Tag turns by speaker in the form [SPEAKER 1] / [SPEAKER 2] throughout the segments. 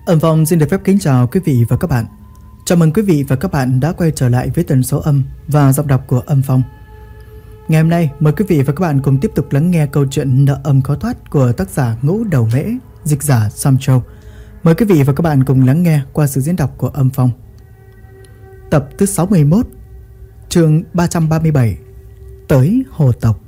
[SPEAKER 1] Âm Phong xin được phép kính chào quý vị và các bạn. Chào mừng quý vị và các bạn đã quay trở lại với tần số âm và giọng đọc của Âm Phong. Ngày hôm nay mời quý vị và các bạn cùng tiếp tục lắng nghe câu chuyện Nợ Âm Khó Thoát của tác giả Ngũ Đầu Mễ, dịch giả Sam Châu. Mời quý vị và các bạn cùng lắng nghe qua sự diễn đọc của Âm Phong. Tập thứ 61, chương 337, tới hồ tộc.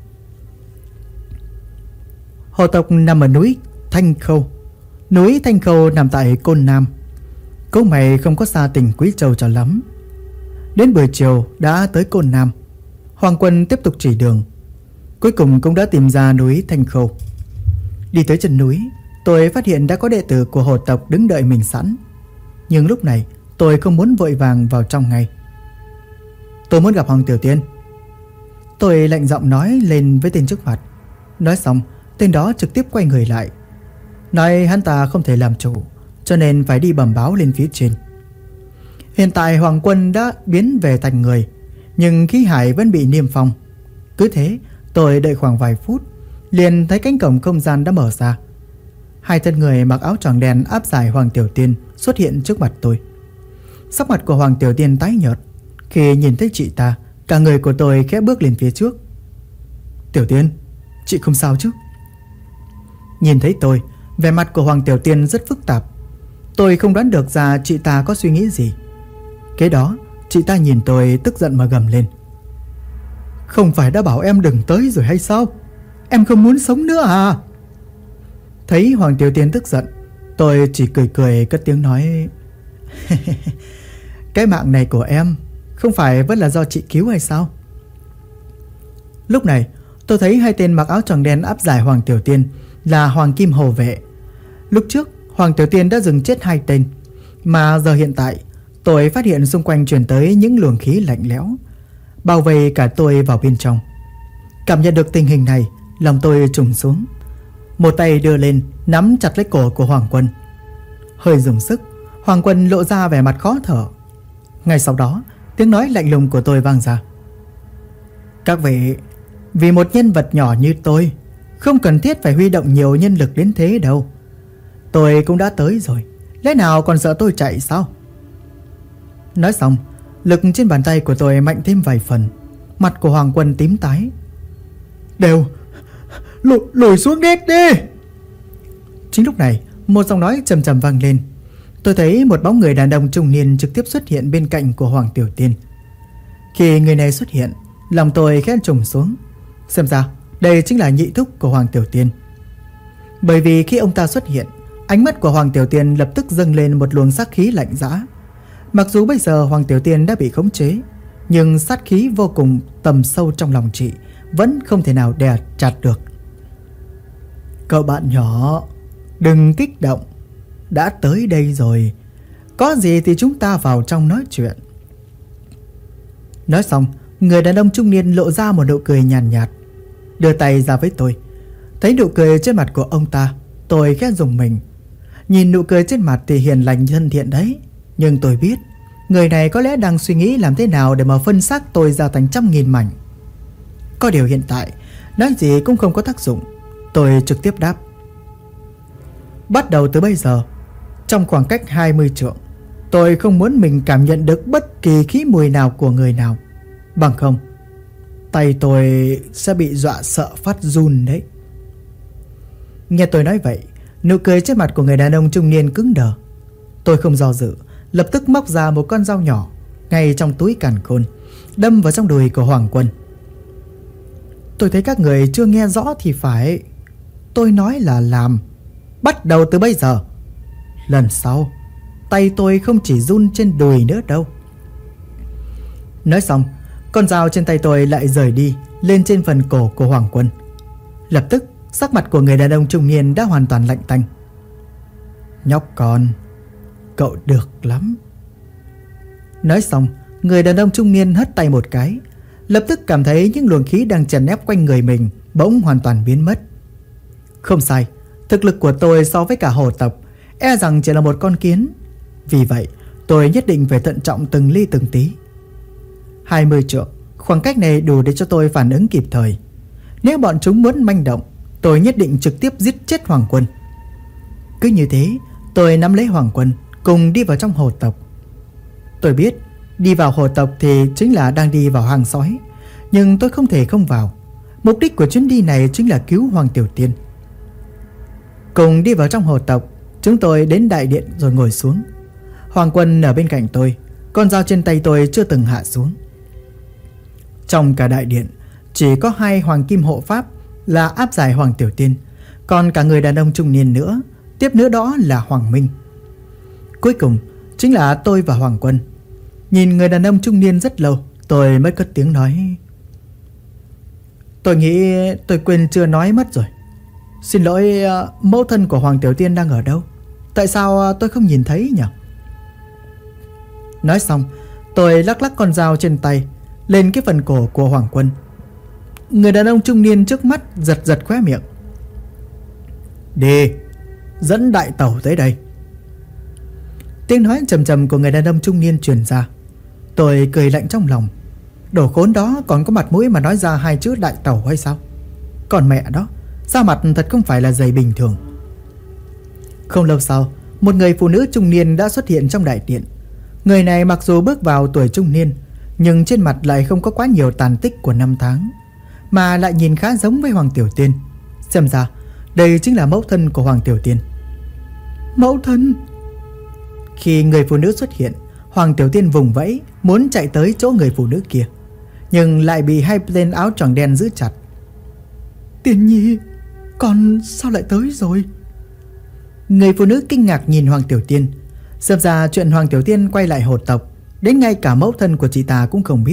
[SPEAKER 1] Hồ tộc nằm ở núi Thanh Khâu. Núi Thanh Khâu nằm tại Côn Nam. Câu mày không có xa tỉnh Quý Châu cho lắm. Đến buổi chiều đã tới Côn Nam. Hoàng Quân tiếp tục chỉ đường. Cuối cùng cũng đã tìm ra núi Thanh Khâu. Đi tới chân núi, tôi phát hiện đã có đệ tử của hồ tộc đứng đợi mình sẵn. Nhưng lúc này tôi không muốn vội vàng vào trong ngay. Tôi muốn gặp Hoàng Tiểu Tiên. Tôi lạnh giọng nói lên với tên trước mặt. Nói xong, tên đó trực tiếp quay người lại, nói hắn ta không thể làm chủ, cho nên phải đi bẩm báo lên phía trên. Hiện tại Hoàng Quân đã biến về thành người, nhưng khí hải vẫn bị niêm phong. Cứ thế tôi đợi khoảng vài phút, liền thấy cánh cổng không gian đã mở ra. Hai thân người mặc áo choàng đen áp giải Hoàng Tiểu Tiên xuất hiện trước mặt tôi. Sắc mặt của Hoàng Tiểu Tiên tái nhợt. Khi nhìn thấy chị ta, cả người của tôi khẽ bước lên phía trước. Tiểu Tiên, chị không sao chứ? Nhìn thấy tôi, vẻ mặt của Hoàng Tiểu Tiên rất phức tạp. Tôi không đoán được ra chị ta có suy nghĩ gì. Kế đó chị ta nhìn tôi tức giận mà gầm lên. Không phải đã bảo em đừng tới rồi hay sao? Em không muốn sống nữa à? Thấy Hoàng Tiểu Tiên tức giận, tôi chỉ cười cười cất tiếng nói. Cái mạng này của em không phải vẫn là do chị cứu hay sao? Lúc này tôi thấy hai tên mặc áo choàng đen áp giải Hoàng Tiểu Tiên là Hoàng Kim Hồ Vệ. Lúc trước Hoàng Tiểu Tiên đã dừng chết hai tên, mà giờ hiện tại tôi phát hiện xung quanh truyền tới những luồng khí lạnh lẽo, bao vây cả tôi vào bên trong. Cảm nhận được tình hình này, lòng tôi trùng xuống. Một tay đưa lên nắm chặt lấy cổ của Hoàng Quân. Hơi dùng sức, Hoàng Quân lộ ra vẻ mặt khó thở. Ngay sau đó, tiếng nói lạnh lùng của tôi vang ra. Các vị, vì một nhân vật nhỏ như tôi, không cần thiết phải huy động nhiều nhân lực đến thế đâu. Tôi cũng đã tới rồi, lẽ nào còn sợ tôi chạy sao? Nói xong, lực trên bàn tay của tôi mạnh thêm vài phần. Mặt của Hoàng Quân tím tái. Đều lùi xuống đít đi. Chính lúc này, một giọng nói trầm trầm vang lên. Tôi thấy một bóng người đàn ông trung niên trực tiếp xuất hiện bên cạnh của Hoàng Tiểu Tiên. Khi người này xuất hiện, lòng tôi khẽ trùng xuống. Xem ra đây chính là nhị thúc của Hoàng Tiểu Tiên. Bởi vì khi ông ta xuất hiện, ánh mắt của Hoàng Tiểu Tiên lập tức dâng lên một luồng sát khí lạnh dã. Mặc dù bây giờ Hoàng Tiểu Tiên đã bị khống chế, nhưng sát khí vô cùng tầm sâu trong lòng chị vẫn không thể nào đè chặt được. Cậu bạn nhỏ, đừng kích động. Đã tới đây rồi, có gì thì chúng ta vào trong nói chuyện. Nói xong, người đàn ông trung niên lộ ra một nụ cười nhàn nhạt, đưa tay ra với tôi. Thấy nụ cười trên mặt của ông ta, tôi khẽ rùng mình. Nhìn nụ cười trên mặt thì hiền lành thân thiện đấy, nhưng tôi biết người này có lẽ đang suy nghĩ làm thế nào để mà phân xác tôi ra thành trăm nghìn mảnh. Có điều hiện tại nói gì cũng không có tác dụng. Tôi trực tiếp đáp. Bắt đầu từ bây giờ, trong khoảng cách 20 trượng, tôi không muốn mình cảm nhận được bất kỳ khí mùi nào của người nào. Bằng không, tay tôi sẽ bị dọa sợ phát run đấy. Nghe tôi nói vậy, nụ cười trên mặt của người đàn ông trung niên cứng đờ. Tôi không do dự, lập tức móc ra một con dao nhỏ ngay trong túi càn khôn, đâm vào trong đùi của Hoàng Quân. Tôi thấy các người chưa nghe rõ thì phải. Tôi nói là làm. Bắt đầu từ bây giờ. Lần sau, tay tôi không chỉ run trên đùi nữa đâu. Nói xong, con dao trên tay tôi lại rời đi lên trên phần cổ của Hoàng Quân. Lập tức, sắc mặt của người đàn ông trung niên đã hoàn toàn lạnh tanh. Nhóc con, cậu được lắm. Nói xong, người đàn ông trung niên hất tay một cái. Lập tức cảm thấy những luồng khí đang chèn ép quanh người mình bỗng hoàn toàn biến mất. Không sai, thực lực của tôi so với cả hồ tộc e rằng chỉ là một con kiến. Vì vậy, tôi nhất định phải thận trọng từng ly từng tí. 20 trượng, khoảng cách này đủ để cho tôi phản ứng kịp thời. Nếu bọn chúng muốn manh động, tôi nhất định trực tiếp giết chết Hoàng Quân. Cứ như thế, Tôi nắm lấy Hoàng Quân, cùng đi vào trong hồ tộc. Tôi biết đi vào hồ tộc thì chính là đang đi vào hang sói, nhưng tôi không thể không vào. Mục đích của chuyến đi này chính là cứu Hoàng Tiểu Tiên. Cùng đi vào trong hồ tộc, chúng tôi đến đại điện rồi ngồi xuống. Hoàng Quân ở bên cạnh tôi, con dao trên tay tôi chưa từng hạ xuống. Trong cả đại điện, chỉ có 2 hoàng kim hộ pháp là áp giải Hoàng Tiểu Tiên, còn cả người đàn ông trung niên nữa, tiếp nữa đó là Hoàng Minh. Cuối cùng chính là tôi và Hoàng Quân. Nhìn người đàn ông trung niên rất lâu, tôi mới cất tiếng nói: Tôi nghĩ tôi quên chưa nói mất rồi. Xin lỗi, mẫu thân của Hoàng Tiểu Tiên đang ở đâu? Tại sao tôi không nhìn thấy nhỉ? Nói xong, tôi lắc lắc con dao trên tay lên cái phần cổ của Hoàng Quân. Người đàn ông trung niên trước mắt giật giật khóe miệng. Đi, dẫn đại tẩu tới đây. Tiếng nói trầm trầm của người đàn ông trung niên truyền ra. Tôi cười lạnh trong lòng. Đồ khốn đó còn có mặt mũi mà nói ra 2 chữ đại tẩu hay sao? Còn mẹ đó, da mặt thật không phải là dày bình thường. Không lâu sau, một người phụ nữ trung niên đã xuất hiện trong đại điện. Người này mặc dù bước vào tuổi trung niên, nhưng trên mặt lại không có quá nhiều tàn tích của năm tháng, mà lại nhìn khá giống với Hoàng Tiểu Tiên. Xem ra đây chính là mẫu thân của Hoàng Tiểu Tiên. Mẫu thân! Khi người phụ nữ xuất hiện, Hoàng Tiểu Tiên vùng vẫy muốn chạy tới chỗ người phụ nữ kia, nhưng lại bị 2 tên áo choàng đen giữ chặt. Tiên nhi, con sao lại tới rồi? Người phụ nữ kinh ngạc nhìn Hoàng Tiểu Tiên. Xem ra chuyện Hoàng Tiểu Tiên quay lại hồ tộc, đến ngay cả mẫu thân của chị ta cũng không biết.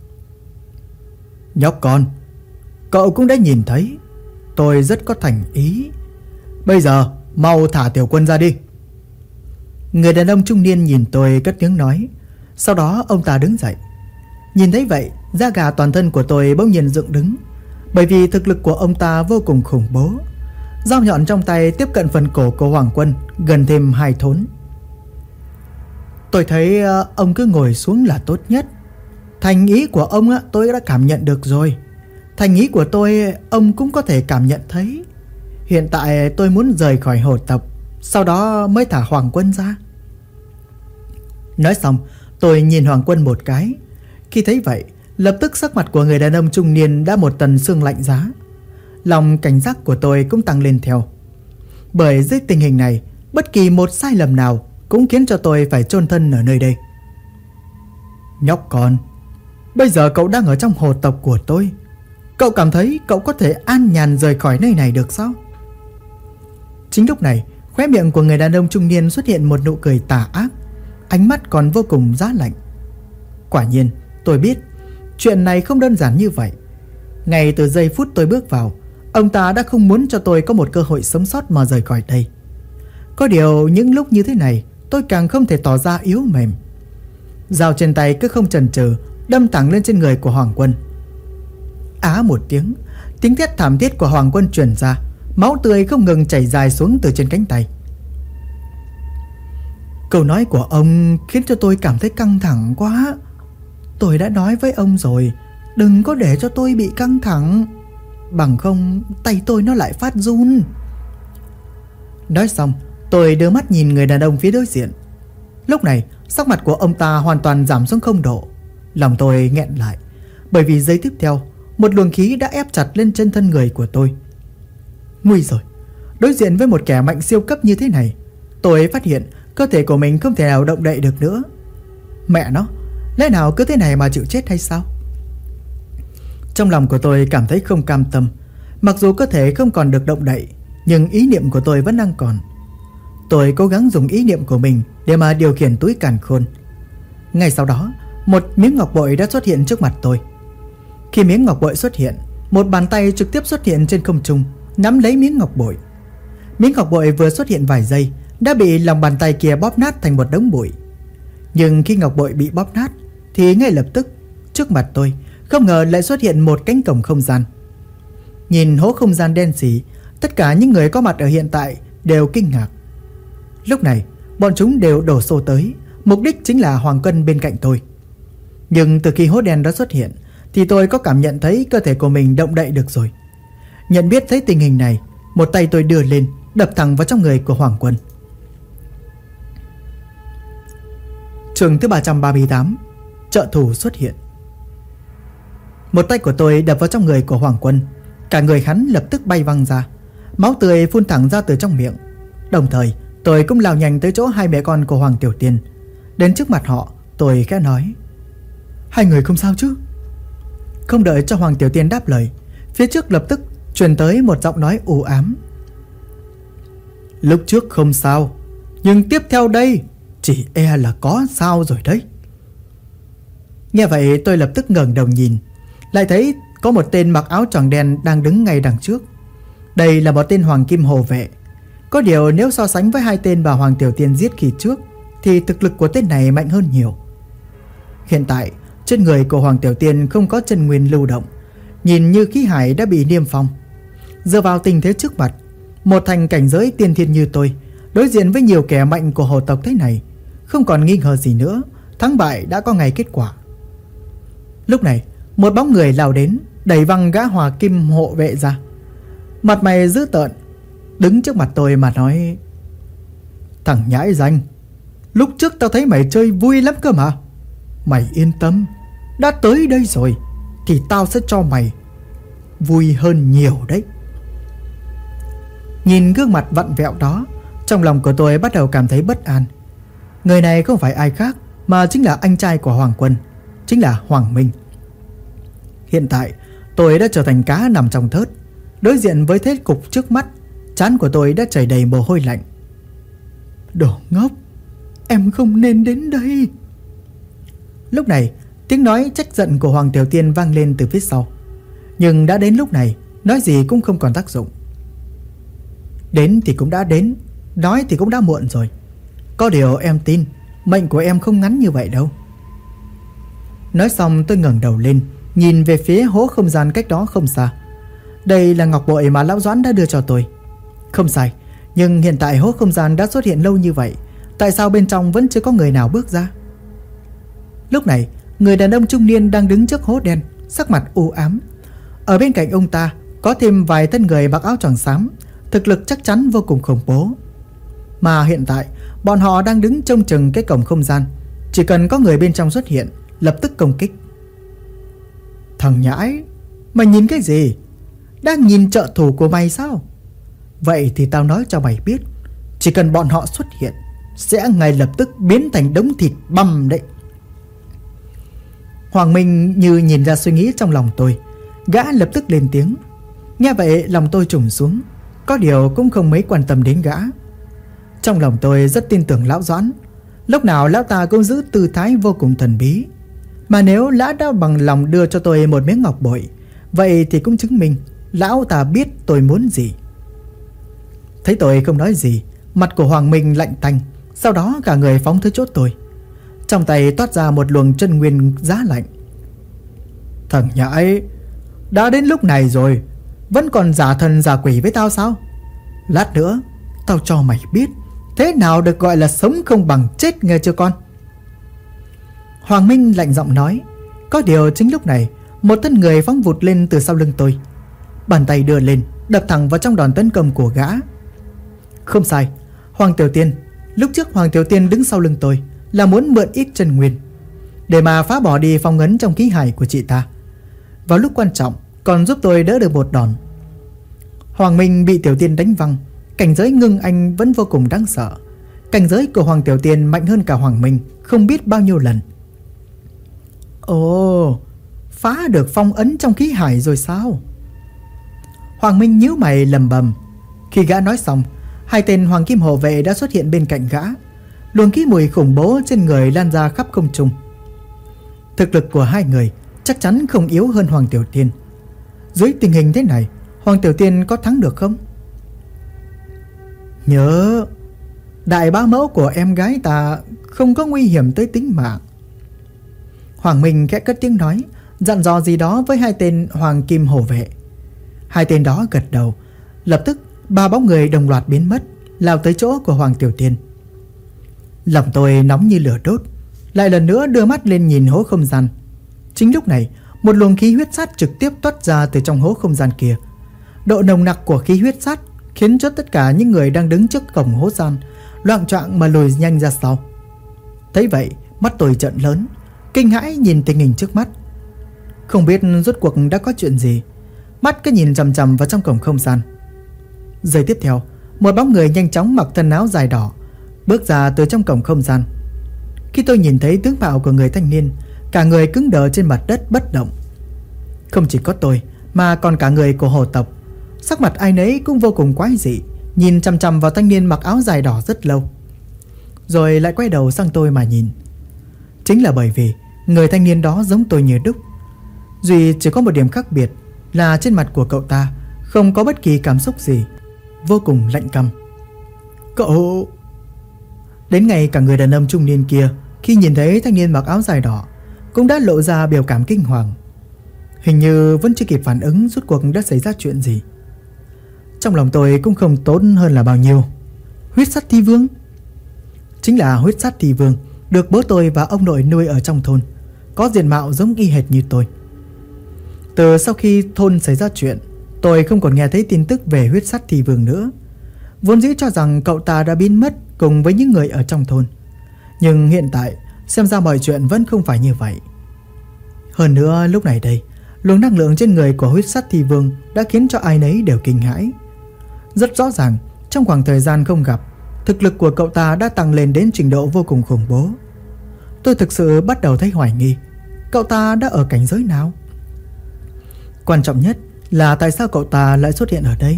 [SPEAKER 1] Nhóc con, cậu cũng đã nhìn thấy tôi rất có thành ý. Bây giờ mau thả Tiểu Quân ra đi. Người đàn ông trung niên nhìn tôi cất tiếng nói. Sau đó ông ta đứng dậy. Nhìn thấy vậy, da gà toàn thân của tôi bỗng nhiên dựng đứng, bởi vì thực lực của ông ta vô cùng khủng bố. Dao nhọn trong tay tiếp cận phần cổ của Hoàng Quân gần thêm 2 thốn. Tôi thấy ông cứ ngồi xuống là tốt nhất. Thành ý của ông tôi đã cảm nhận được rồi. Thành ý của tôi ông cũng có thể cảm nhận thấy. Hiện tại tôi muốn rời khỏi hồ tộc, sau đó mới thả Hoàng Quân ra. Nói xong, tôi nhìn Hoàng Quân một cái. Khi thấy vậy, lập tức sắc mặt của người đàn ông trung niên đã một tầng sương lạnh giá. Lòng cảnh giác của tôi cũng tăng lên theo. Bởi dưới tình hình này, bất kỳ một sai lầm nào cũng khiến cho tôi phải chôn thân ở nơi đây. Nhóc con, bây giờ cậu đang ở trong hồ tộc của tôi. Cậu cảm thấy cậu có thể an nhàn rời khỏi nơi này được sao? Chính lúc này, khóe miệng của người đàn ông trung niên xuất hiện một nụ cười tà ác, ánh mắt còn vô cùng giá lạnh. Quả nhiên, tôi biết chuyện này không đơn giản như vậy. Ngay từ giây phút tôi bước vào, ông ta đã không muốn cho tôi có một cơ hội sống sót mà rời khỏi đây. Có điều những lúc như thế này, tôi càng không thể tỏ ra yếu mềm. Dao trên tay cứ không chần chừ đâm thẳng lên trên người của Hoàng Quân. Á một tiếng, tiếng thét thảm thiết của Hoàng Quân truyền ra, máu tươi không ngừng chảy dài xuống từ trên cánh tay. Câu nói của ông khiến cho tôi cảm thấy căng thẳng quá. Tôi đã nói với ông rồi, đừng có để cho tôi bị căng thẳng, bằng không tay tôi nó lại phát run. Nói xong, tôi đưa mắt nhìn người đàn ông phía đối diện. Lúc này, sắc mặt của ông ta hoàn toàn giảm xuống 0 độ. Lòng tôi nghẹn lại, bởi vì giây tiếp theo, một luồng khí đã ép chặt lên chân thân người của tôi. Nguy rồi, đối diện với một kẻ mạnh siêu cấp như thế này, tôi phát hiện cơ thể của mình không thể nào động đậy được nữa. Mẹ nó, lẽ nào cứ thế này mà chịu chết hay sao? Trong lòng của tôi cảm thấy không cam tâm. Mặc dù cơ thể không còn được động đậy, nhưng ý niệm của tôi vẫn đang còn. Tôi cố gắng dùng ý niệm của mình để mà điều khiển túi càn khôn. Ngay sau đó, một miếng ngọc bội đã xuất hiện trước mặt tôi. Khi miếng ngọc bội xuất hiện, một bàn tay trực tiếp xuất hiện trên không trung, nắm lấy miếng ngọc bội. Miếng ngọc bội vừa xuất hiện vài giây đã bị lòng bàn tay kia bóp nát thành một đống bụi. Nhưng khi ngọc bội bị bóp nát thì ngay lập tức trước mặt tôi không ngờ lại xuất hiện một cánh cổng không gian. Nhìn hố không gian đen sì, tất cả những người có mặt ở hiện tại đều kinh ngạc. Lúc này bọn chúng đều đổ xô tới, mục đích chính là Hoàng Quân bên cạnh tôi. Nhưng từ khi hố đen đó xuất hiện thì tôi có cảm nhận thấy cơ thể của mình động đậy được rồi. Nhận biết thấy tình hình này, một tay tôi đưa lên đập thẳng vào trong người của Hoàng Quân. Chương thứ 338, trợ thủ xuất hiện. Một tay của tôi đập vào trong người của Hoàng Quân. Cả người hắn lập tức bay văng ra, máu tươi phun thẳng ra từ trong miệng. Đồng thời tôi cũng lao nhanh tới chỗ hai mẹ con của Hoàng Tiểu Tiên. Đến trước mặt họ, tôi khẽ nói: "Hai người không sao chứ?" Không đợi cho Hoàng Tiểu Tiên đáp lời, phía trước lập tức truyền tới một giọng nói u ám: "Lúc trước không sao, nhưng tiếp theo đây chỉ e là có sao rồi đấy." Nghe vậy tôi lập tức ngẩng đầu nhìn, lại thấy có một tên mặc áo choàng đen đang đứng ngay đằng trước. Đây là một tên Hoàng Kim Hồ Vệ. Có điều nếu so sánh với hai tên bà Hoàng Tiểu Tiên giết khi trước thì thực lực của tên này mạnh hơn nhiều. Hiện tại trên người của Hoàng Tiểu Tiên không có chân nguyên lưu động, nhìn như khí hải đã bị niêm phong. Dựa vào tình thế trước mặt, một thành cảnh giới tiên thiên như tôi đối diện với nhiều kẻ mạnh của hồ tộc thế này, không còn nghi ngờ gì nữa, thắng bại đã có ngay kết quả. Lúc này một bóng người lao đến, đẩy văng gã Hoàng Kim Hộ Vệ ra. Mặt mày dữ tợn, đứng trước mặt tôi mà nói: "Thằng nhãi danh, lúc trước tao thấy mày chơi vui lắm cơ mà. Mày yên tâm, đã tới đây rồi thì tao sẽ cho mày vui hơn nhiều đấy." Nhìn gương mặt vặn vẹo đó, trong lòng của tôi bắt đầu cảm thấy bất an. Người này không phải ai khác mà chính là anh trai của Hoàng Quân, chính là Hoàng Minh. Hiện tại tôi đã trở thành cá nằm trong thớt. Đối diện với thế cục trước mắt, trán của tôi đã chảy đầy mồ hôi lạnh. "Đồ ngốc, em không nên đến đây." Lúc này tiếng nói trách giận của Hoàng Tiểu Tiên vang lên từ phía sau. Nhưng đã đến lúc này, nói gì cũng không còn tác dụng. Đến thì cũng đã đến, nói thì cũng đã muộn rồi. Có điều em tin mệnh của em không ngắn như vậy đâu. Nói xong tôi ngẩng đầu lên, nhìn về phía hố không gian cách đó không xa. Đây là ngọc bội mà lão Doãn đã đưa cho tôi. Không sai, nhưng hiện tại hố không gian đã xuất hiện lâu như vậy, tại sao bên trong vẫn chưa có người nào bước ra? Lúc này người đàn ông trung niên đang đứng trước hố đen, sắc mặt u ám. Ở bên cạnh ông ta có thêm vài thân người mặc áo choàng xám, thực lực chắc chắn vô cùng khủng bố. Mà hiện tại bọn họ đang đứng trông chừng cái cổng không gian, chỉ cần có người bên trong xuất hiện lập tức công kích. "Thằng nhãi, mày nhìn cái gì? Đang nhìn trợ thủ của mày sao? Vậy thì tao nói cho mày biết, chỉ cần bọn họ xuất hiện sẽ ngay lập tức biến thành đống thịt băm đấy." Hoàng Minh như nhìn ra suy nghĩ trong lòng tôi, gã lập tức lên tiếng. Nghe vậy lòng tôi trùng xuống, có điều cũng không mấy quan tâm đến gã. Trong lòng tôi rất tin tưởng lão Doãn, lúc nào lão ta cũng giữ tư thái vô cùng thần bí. Mà nếu lão đã bằng lòng đưa cho tôi một miếng ngọc bội, vậy thì cũng chứng minh lão ta biết tôi muốn gì. Thấy tôi không nói gì, mặt của Hoàng Minh lạnh tanh, sau đó cả người phóng tới chỗ tôi. Trong tay toát ra một luồng chân nguyên giá lạnh. "Thằng nhãi, đã đến lúc này rồi, vẫn còn giả thần giả quỷ với tao sao? Lát nữa tao cho mày biết thế nào được gọi là sống không bằng chết, nghe chưa con?" Hoàng Minh lạnh giọng nói. Có điều chính lúc này một thân người phóng vụt lên từ sau lưng tôi, bàn tay đưa lên đập thẳng vào trong đòn tấn công của gã. Không sai, Hoàng Tiểu Tiên. Lúc trước Hoàng Tiểu Tiên đứng sau lưng tôi là muốn mượn ít chân nguyên để mà phá bỏ đi phong ấn trong khí hải của chị ta, vào lúc quan trọng còn giúp tôi đỡ được một đòn. Hoàng Minh bị Tiểu Tiên đánh văng, cảnh giới ngưng anh vẫn vô cùng đáng sợ. Cảnh giới của Hoàng Tiểu Tiên mạnh hơn cả Hoàng Minh không biết bao nhiêu lần. Ồ, phá được phong ấn trong khí hải rồi sao? Hoàng Minh nhíu mày lầm bầm. Khi gã nói xong, hai tên Hoàng Kim Hộ Vệ đã xuất hiện bên cạnh gã. Luồng khí mùi khủng bố trên người lan ra khắp không trung. Thực lực của hai người chắc chắn không yếu hơn Hoàng Tiểu Tiên. Dưới tình hình thế này, Hoàng Tiểu Tiên có thắng được không? Nhớ, đại bá mẫu của em gái ta không có nguy hiểm tới tính mạng. Hoàng Minh khẽ cất tiếng nói, dặn dò gì đó với hai tên Hoàng Kim Hộ Vệ. Hai tên đó gật đầu. Lập tức ba bóng người đồng loạt biến mất, lao tới chỗ của Hoàng Tiểu Tiên. Lòng tôi nóng như lửa đốt, lại lần nữa đưa mắt lên nhìn hố không gian. Chính lúc này, một luồng khí huyết sát trực tiếp toát ra từ trong hố không gian kia. Độ nồng nặc của khí huyết sát khiến cho tất cả những người đang đứng trước cổng hố gian loạng choạng mà lùi nhanh ra sau. Thấy vậy, Mắt tôi trợn lớn, kinh hãi nhìn tình hình trước mắt. Không biết rốt cuộc đã có chuyện gì, mắt cứ nhìn chằm chằm vào trong cổng không gian. Giây tiếp theo, một bóng người nhanh chóng mặc thân áo dài đỏ bước ra từ trong cổng không gian. Khi tôi nhìn thấy tướng mạo của người thanh niên, cả người cứng đờ trên mặt đất bất động. Không chỉ có tôi mà còn cả người của hồ tộc, sắc mặt ai nấy cũng vô cùng quái dị, nhìn chằm chằm vào thanh niên mặc áo dài đỏ rất lâu, rồi lại quay đầu sang tôi mà nhìn. Chính là bởi vì người thanh niên đó giống tôi như đúc, duy chỉ có một điểm khác biệt là trên mặt của cậu ta không có bất kỳ cảm xúc gì, vô cùng lạnh căm. Cậu... Đến ngay cả người đàn ông trung niên kia, khi nhìn thấy thanh niên mặc áo dài đỏ, cũng đã lộ ra biểu cảm kinh hoàng. Hình như vẫn chưa kịp phản ứng rốt cuộc đã xảy ra chuyện gì. Trong lòng tôi cũng không tốn hơn là bao nhiêu. Huyết sắt thi vương. Chính là huyết sắt thi vương, được bố tôi và ông nội nuôi ở trong thôn, có diện mạo giống y hệt như tôi. Từ sau khi thôn xảy ra chuyện, tôi không còn nghe thấy tin tức về huyết sắt thi vương nữa. Vốn dĩ cho rằng cậu ta đã biến mất cùng với những người ở trong thôn, nhưng hiện tại xem ra mọi chuyện vẫn không phải như vậy. Hơn nữa lúc này đây, luồng năng lượng trên người của huyết sắt thi vương đã khiến cho ai nấy đều kinh hãi. Rất rõ ràng, trong khoảng thời gian không gặp, thực lực của cậu ta đã tăng lên đến trình độ vô cùng khủng bố. Tôi thực sự bắt đầu thấy hoài nghi, cậu ta đã ở cảnh giới nào? Quan trọng nhất là tại sao cậu ta lại xuất hiện ở đây?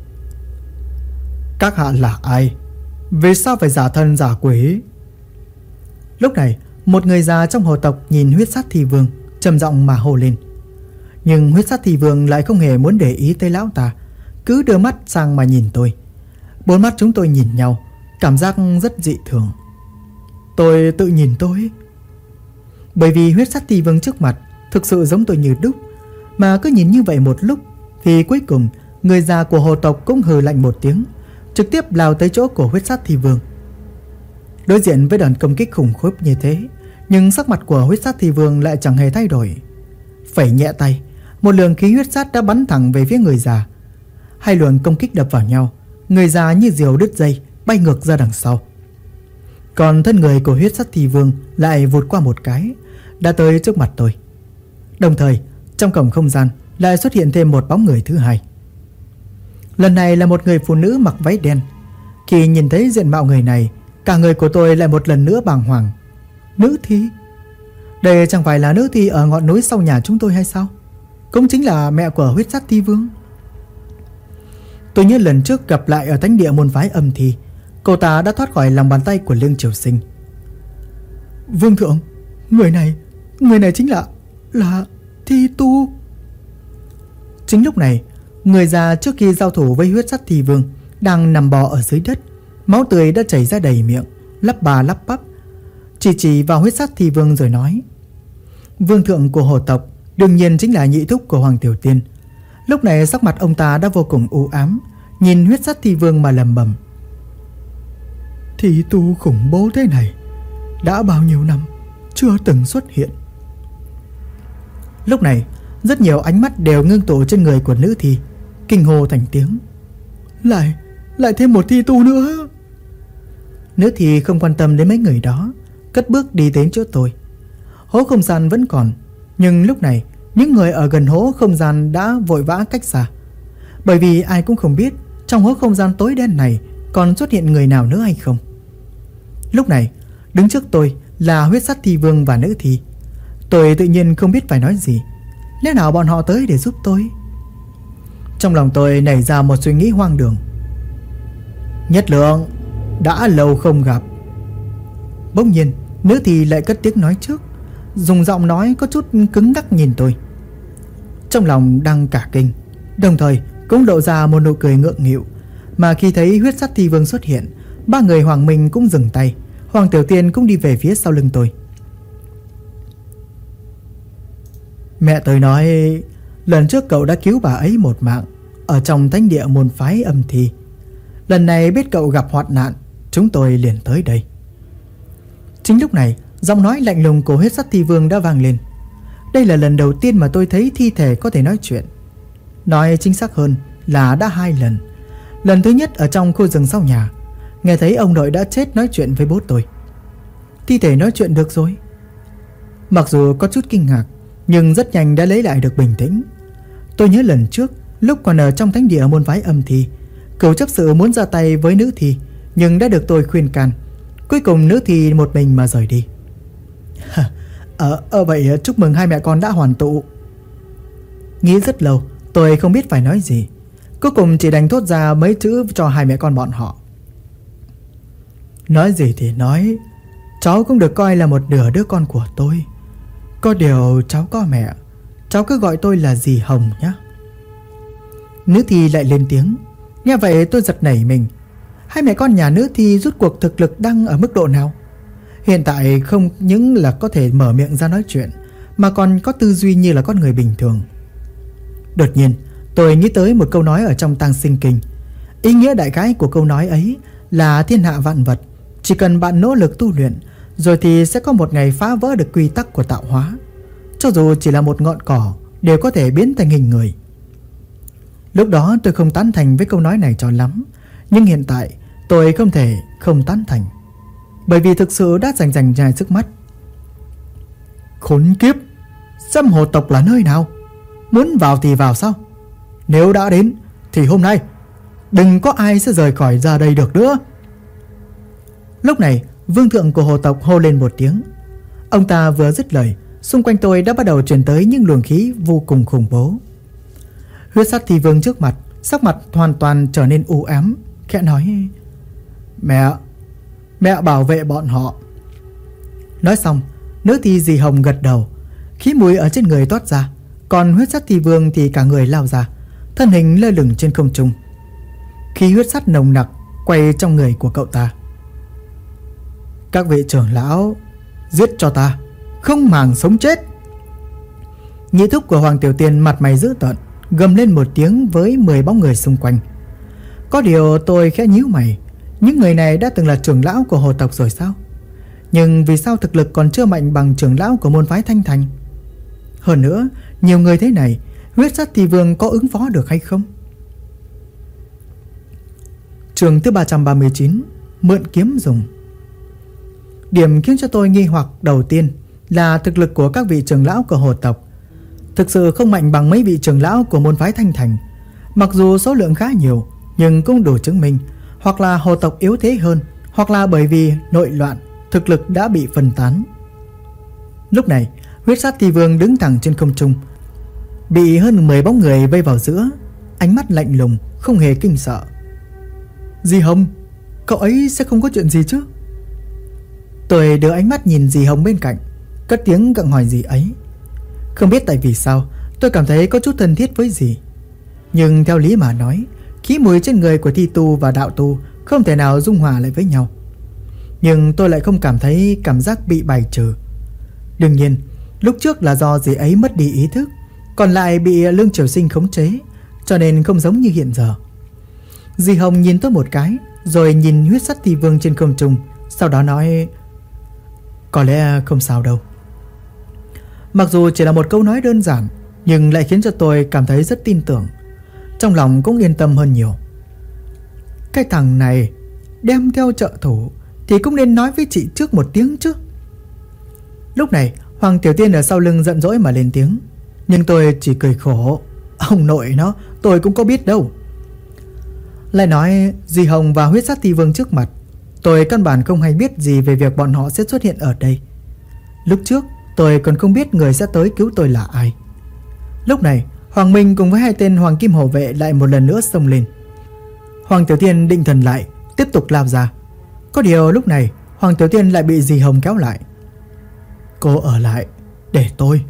[SPEAKER 1] Các hạ là ai? Vì sao phải giả thân giả quỷ? Lúc này, một người già trong hồ tộc nhìn huyết sát thi vương, trầm giọng mà hô lên. Nhưng huyết sát thi vương lại không hề muốn để ý tới lão ta, cứ đưa mắt sang mà nhìn tôi. Bốn mắt chúng tôi nhìn nhau, cảm giác rất dị thường. Tôi tự nhìn tôi. Bởi vì huyết sát thi vương trước mặt thực sự giống tôi như đúc, mà cứ nhìn như vậy một lúc thì cuối cùng người già của hồ tộc cũng hừ lạnh một tiếng, trực tiếp lao tới chỗ của huyết sát thi vương. Đối diện với đòn công kích khủng khiếp như thế, nhưng sắc mặt của huyết sát thi vương lại chẳng hề thay đổi. Phẩy nhẹ tay, một luồng khí huyết sát đã bắn thẳng về phía người già. Hai luồng công kích đập vào nhau, người già như diều đứt dây bay ngược ra đằng sau. Còn thân người của huyết sát thi vương lại vụt qua một cái, đã tới trước mặt tôi. Đồng thời, trong cổng không gian lại xuất hiện thêm một bóng người thứ hai. Lần này là một người phụ nữ mặc váy đen. Khi nhìn thấy diện mạo người này, cả người của tôi lại một lần nữa bàng hoàng. Nữ thi? Đây chẳng phải là nữ thi ở ngọn núi sau nhà chúng tôi hay sao? Cũng chính là mẹ của huyết sát thi vương. Tôi nhớ lần trước gặp lại ở thánh địa môn phái âm thi, cô ta đã thoát khỏi lòng bàn tay của Lương Triều Sinh. Vương thượng, người này chính là Thi Tu. Chính lúc này, người già trước khi giao thủ với huyết sát thi vương đang nằm bò ở dưới đất, máu tươi đã chảy ra đầy miệng, lắp bà lắp bắp, chỉ vào huyết sát thi vương rồi nói. Vương thượng của hồ tộc đương nhiên chính là nhị thúc của Hoàng Tiểu Tiên. Lúc này sắc mặt ông ta đã vô cùng u ám, nhìn huyết sát thi vương mà lẩm bẩm. Thi Tu khủng bố thế này, đã bao nhiêu năm chưa từng xuất hiện. Lúc này, rất nhiều ánh mắt đều ngưng tụ trên người của nữ thi, kinh hô thành tiếng. Lại thêm một Thi Tu nữa. Nữ thi không quan tâm đến mấy người đó, cất bước đi đến chỗ tôi. Hố không gian vẫn còn, nhưng lúc này những người ở gần hố không gian đã vội vã cách xa, bởi vì ai cũng không biết trong hố không gian tối đen này còn xuất hiện người nào nữa hay không. Lúc này, đứng trước tôi là huyết sát thi vương và nữ thi. Tôi tự nhiên không biết phải nói gì. Lẽ nào bọn họ tới để giúp tôi? Trong lòng tôi nảy ra một suy nghĩ hoang đường. Nhất Lượng, đã lâu không gặp. Bỗng nhiên, nữ thi lại cất tiếng nói trước, dùng giọng nói có chút cứng ngắc nhìn tôi. Trong lòng đang cả kinh, đồng thời cũng lộ ra một nụ cười ngượng nghịu. Mà khi thấy huyết sát thi vương xuất hiện, ba người Hoàng Minh cũng dừng tay, Hoàng Tiểu Tiên cũng đi về phía sau lưng tôi. Mẹ tôi nói lần trước cậu đã cứu bà ấy một mạng ở trong thánh địa môn phái âm thi. Lần này biết cậu gặp hoạn nạn, chúng tôi liền tới đây. Chính lúc này, giọng nói lạnh lùng của huyết sát thi vương đã vang lên. Đây là lần đầu tiên mà tôi thấy thi thể có thể nói chuyện. Nói chính xác hơn là đã 2 lần. Lần thứ nhất ở trong khu rừng sau nhà, nghe thấy ông nội đã chết nói chuyện với bố tôi. thi thể nói chuyện được rồi. Mặc dù có chút kinh ngạc, nhưng rất nhanh đã lấy lại được bình tĩnh. Tôi nhớ lần trước, lúc còn ở trong thánh địa môn phái âm thi, cửu chấp sự muốn ra tay với nữ thi, nhưng đã được tôi khuyên can. Cuối cùng nữ thi một mình mà rời đi. Vậy chúc mừng hai mẹ con đã hoàn tụ. Nghĩ rất lâu, tôi không biết phải nói gì. Cuối cùng chỉ đành thốt ra mấy chữ cho hai mẹ con bọn họ. Nói gì thì nói, cháu cũng được coi là một nửa đứa con của tôi. Có điều cháu có mẹ, cháu cứ gọi tôi là dì Hồng nhé. Nữ thi lại lên tiếng. Nghe vậy tôi giật nảy mình. Hai mẹ con nhà nữ thi rút cuộc thực lực đang ở mức độ nào? Hiện tại không những là có thể mở miệng ra nói chuyện, mà còn có tư duy như là con người bình thường. Đột nhiên tôi nghĩ tới một câu nói ở trong Tang Sinh Kinh. Ý nghĩa đại khái của câu nói ấy là thiên hạ vạn vật, chỉ cần bạn nỗ lực tu luyện, rồi thì sẽ có một ngày phá vỡ được quy tắc của tạo hóa. Cho dù chỉ là một ngọn cỏ đều có thể biến thành hình người. Lúc đó tôi không tán thành với câu nói này cho lắm, nhưng hiện tại tôi không thể không tán thành, bởi vì thực sự đã rành dài sức mắt. Khốn kiếp, Xâm Hồ tộc là nơi nào? Muốn vào thì vào sao? Nếu đã đến thì hôm nay đừng có ai sẽ rời khỏi ra đây được nữa. Lúc này vương thượng của hồ tộc hô lên một tiếng. Ông ta vừa dứt lời, xung quanh tôi đã bắt đầu truyền tới những luồng khí vô cùng khủng bố. Huyết Sát Thi Vương trước mặt, sắc mặt hoàn toàn trở nên u ám, khẽ nói: Mẹ bảo vệ bọn họ. Nói xong, nữ thi dì Hồng gật đầu, khí mùi ở trên người toát ra. Còn Huyết Sát Thi Vương thì cả người lao ra, thân hình lơ lửng trên không trung. Khí huyết sắt nồng nặc quay trong người của cậu ta. Các vị trưởng lão, giết cho ta, không màng sống chết. Nhị thúc của Hoàng Tiểu Tiên mặt mày dữ tợn, gầm lên một tiếng với 10 bóng người xung quanh. Có điều tôi khẽ nhíu mày, những người này đã từng là trưởng lão của hồ tộc rồi sao? Nhưng vì sao thực lực còn chưa mạnh bằng trưởng lão của môn phái Thanh Thành? Hơn nữa, nhiều người thế này, Huyết Sát Thi Vương có ứng phó được hay không? Chương thứ 339, mượn kiếm dùng. Điểm khiến cho tôi nghi hoặc đầu tiên là thực lực của các vị trưởng lão của hồ tộc thực sự không mạnh bằng mấy vị trưởng lão của môn phái Thanh Thành. Mặc dù số lượng khá nhiều, nhưng cũng đủ chứng minh hoặc là hồ tộc yếu thế hơn, hoặc là bởi vì nội loạn, thực lực đã bị phân tán. Lúc này, Huyết Sát Thi Vương đứng thẳng trên không trung, bị hơn 10 bóng người vây vào giữa, ánh mắt lạnh lùng, không hề kinh sợ. Dì Hồng, cậu ấy sẽ không có chuyện gì chứ? Tôi đưa ánh mắt nhìn dì Hồng bên cạnh, cất tiếng gặng hỏi dì ấy. Không biết tại vì sao tôi cảm thấy có chút thân thiết với dì, nhưng theo lý mà nói, khí mùi trên người của thi tu và đạo tu không thể nào dung hòa lại với nhau. Nhưng tôi lại không cảm thấy cảm giác bị bài trừ. Đương nhiên, lúc trước là do dì ấy mất đi ý thức, còn lại bị Lương Triều Sinh khống chế, cho nên không giống như hiện giờ. Dì Hồng nhìn tôi một cái, rồi nhìn Huyết Sát Thi Vương trên không trung, sau đó nói: Có lẽ không sao đâu. Mặc dù chỉ là một câu nói đơn giản, nhưng lại khiến cho tôi cảm thấy rất tin tưởng, trong lòng cũng yên tâm hơn nhiều. Cái thằng này đem theo trợ thủ thì cũng nên nói với chị trước một tiếng chứ. Lúc này Hoàng Tiểu Tiên ở sau lưng giận dỗi mà lên tiếng, nhưng tôi chỉ cười khổ. Ông nội nó, tôi cũng có biết đâu. Lại nói dì Hồng và Huyết Sát Thi Vương trước mặt, tôi căn bản không hay biết gì về việc bọn họ sẽ xuất hiện ở đây. Lúc trước tôi còn không biết người sẽ tới cứu tôi là ai. Lúc này Hoàng Minh cùng với 2 tên Hoàng Kim Hổ Vệ lại một lần nữa xông lên. Hoàng Tiểu Tiên định thần lại, tiếp tục lao ra. Có điều lúc này Hoàng Tiểu Tiên lại bị dì Hồng kéo lại. Cô ở lại, để tôi.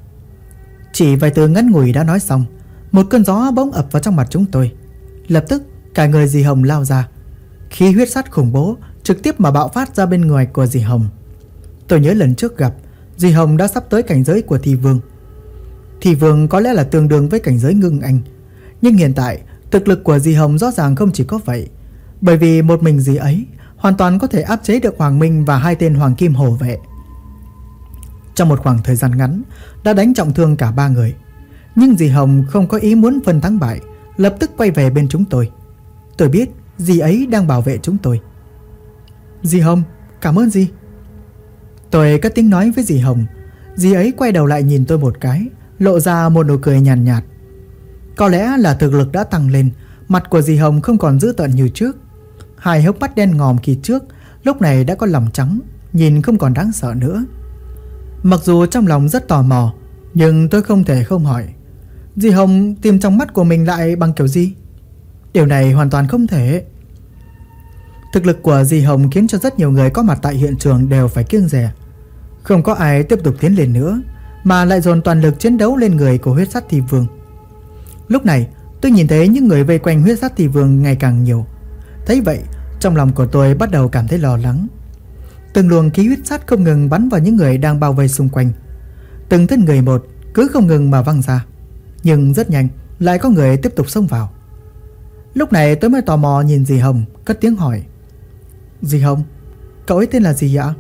[SPEAKER 1] Chỉ vài từ ngắn ngủi đã nói xong, một cơn gió bỗng ập vào trong mặt chúng tôi. Lập tức cả người dì Hồng lao ra, khí huyết sắt khủng bố trực tiếp mà bạo phát ra bên ngoài của dì Hồng. Tôi nhớ lần trước gặp, dì Hồng đã sắp tới cảnh giới của Thi Vương. Thi Vương có lẽ là tương đương với cảnh giới Ngưng Anh, nhưng hiện tại thực lực của dì Hồng rõ ràng không chỉ có vậy, bởi vì một mình dì ấy hoàn toàn có thể áp chế được Hoàng Minh và 2 tên Hoàng Kim Hổ Vệ. Trong một khoảng thời gian ngắn đã đánh trọng thương cả 3 người. Nhưng dì Hồng không có ý muốn phân thắng bại, lập tức quay về bên chúng tôi. Tôi biết dì ấy đang bảo vệ chúng tôi. Dì Hồng, cảm ơn dì. Tôi cất tiếng nói với dì Hồng. Dì ấy quay đầu lại nhìn tôi một cái, lộ ra một nụ cười nhàn nhạt. Có lẽ là thực lực đã tăng lên, mặt của dì Hồng không còn dữ tợn như trước. Hai hốc mắt đen ngòm kỳ trước lúc này đã có lòng trắng, nhìn không còn đáng sợ nữa. Mặc dù trong lòng rất tò mò, nhưng tôi không thể không hỏi, dì Hồng tìm trong mắt của mình lại bằng kiểu gì? Điều này hoàn toàn không thể. Thực lực của dì Hồng khiến cho rất nhiều người có mặt tại hiện trường đều phải kiêng dè. Không có ai tiếp tục tiến lên nữa, mà lại dồn toàn lực chiến đấu lên người của huyết sát thi vương. Lúc này tôi nhìn thấy những người vây quanh huyết sát thi vương ngày càng nhiều. Thấy vậy, trong lòng của tôi bắt đầu cảm thấy lo lắng. Từng luồng khí huyết sát không ngừng bắn vào những người đang bao vây xung quanh. Từng thân người một cứ không ngừng mà văng ra, nhưng rất nhanh lại có người tiếp tục xông vào. Lúc này tôi mới tò mò nhìn dì Hồng, cất tiếng hỏi: Dì Hồng, cậu ấy tên là gì ạ?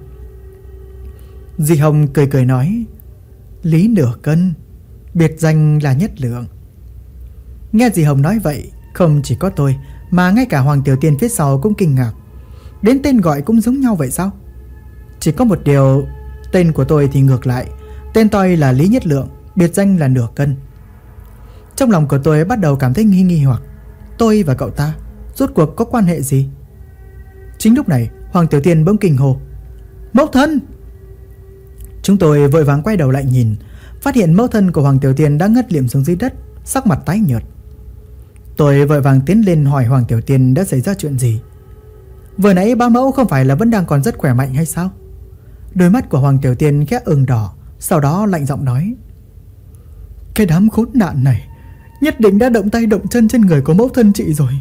[SPEAKER 1] Dì Hồng cười cười nói: Lý Nửa Cân, biệt danh là Nhất Lượng. Nghe dì Hồng nói vậy, không chỉ có tôi mà ngay cả Hoàng Tiểu Tiên phía sau cũng kinh ngạc. Đến tên gọi cũng giống nhau vậy sao? Chỉ có một điều, tên của tôi thì ngược lại. Tên tôi là Lý Nhất Lượng, biệt danh là Nửa Cân. Trong lòng của tôi bắt đầu cảm thấy nghi hoặc. Tôi và cậu ta rốt cuộc có quan hệ gì? Chính lúc này Hoàng Tiểu Tiên bỗng kinh hô: Mẫu thân! Chúng tôi vội vàng quay đầu lại nhìn, phát hiện mẫu thân của Hoàng Tiểu Tiên đã ngất liệm xuống dưới đất, sắc mặt tái nhợt. Tôi vội vàng tiến lên hỏi Hoàng Tiểu Tiên đã xảy ra chuyện gì. Vừa nãy ba mẫu không phải là vẫn đang còn rất khỏe mạnh hay sao? Đôi mắt của Hoàng Tiểu Tiên khẽ ửng đỏ, sau đó lạnh giọng nói: Cái đám khốn nạn này nhất định đã động tay động chân trên người của mẫu thân chị rồi.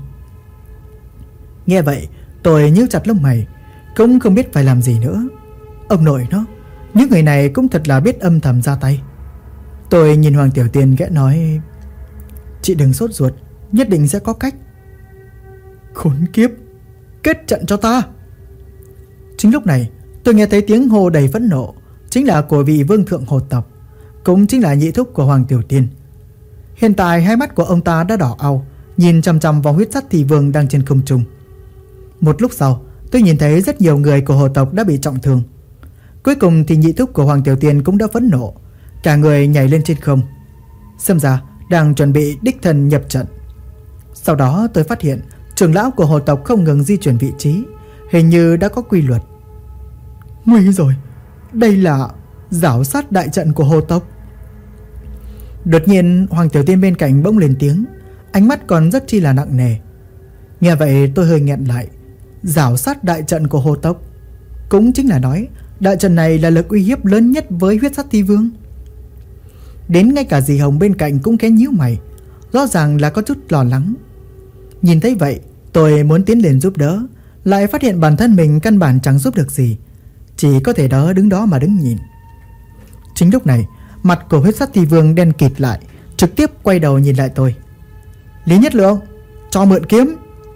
[SPEAKER 1] Nghe vậy tôi nhíu chặt lông mày, cũng không biết phải làm gì nữa. Ông nội nó, những người này cũng thật là biết âm thầm ra tay. Tôi nhìn Hoàng Tiểu Tiên khẽ nói: Chị đừng sốt ruột, nhất định sẽ có cách. Khốn kiếp, kết trận cho ta! Chính lúc này tôi nghe thấy tiếng hô đầy phẫn nộ, chính là của vị vương thượng hồ tộc, cũng chính là nhị thúc của Hoàng Tiểu Tiên. Hiện tại hai mắt của ông ta đã đỏ au, nhìn chằm chằm vào huyết sát thi vương đang trên không trung. Một lúc sau, tôi nhìn thấy rất nhiều người của hồ tộc đã bị trọng thương. Cuối cùng thì nhị thúc của Hoàng Tiểu Tiên cũng đã phẫn nộ, cả người nhảy lên trên không, xem ra đang chuẩn bị đích thân nhập trận. Sau đó tôi phát hiện trưởng lão của hồ tộc không ngừng di chuyển vị trí, hình như đã có quy luật. Nguy rồi, đây là giảo sát đại trận của hồ tộc. Đột nhiên Hoàng Tiểu Tiên bên cạnh bỗng lên tiếng, ánh mắt còn rất chi là nặng nề. Nghe vậy tôi hơi nghẹn lại. Giảo sát đại trận của hồ tộc, cũng chính là nói đại trận này là lực uy hiếp lớn nhất với huyết sát thi vương. Đến ngay cả dì Hồng bên cạnh cũng khẽ nhíu mày, rõ ràng là có chút lo lắng. Nhìn thấy vậy, tôi muốn tiến lên giúp đỡ, lại phát hiện bản thân mình căn bản chẳng giúp được gì, chỉ có thể đứng đó mà đứng nhìn. Chính lúc này, mặt của huyết sát thi vương đen kịt lại, trực tiếp quay đầu nhìn lại tôi. Lý Nhất Lượng, cho mượn kiếm.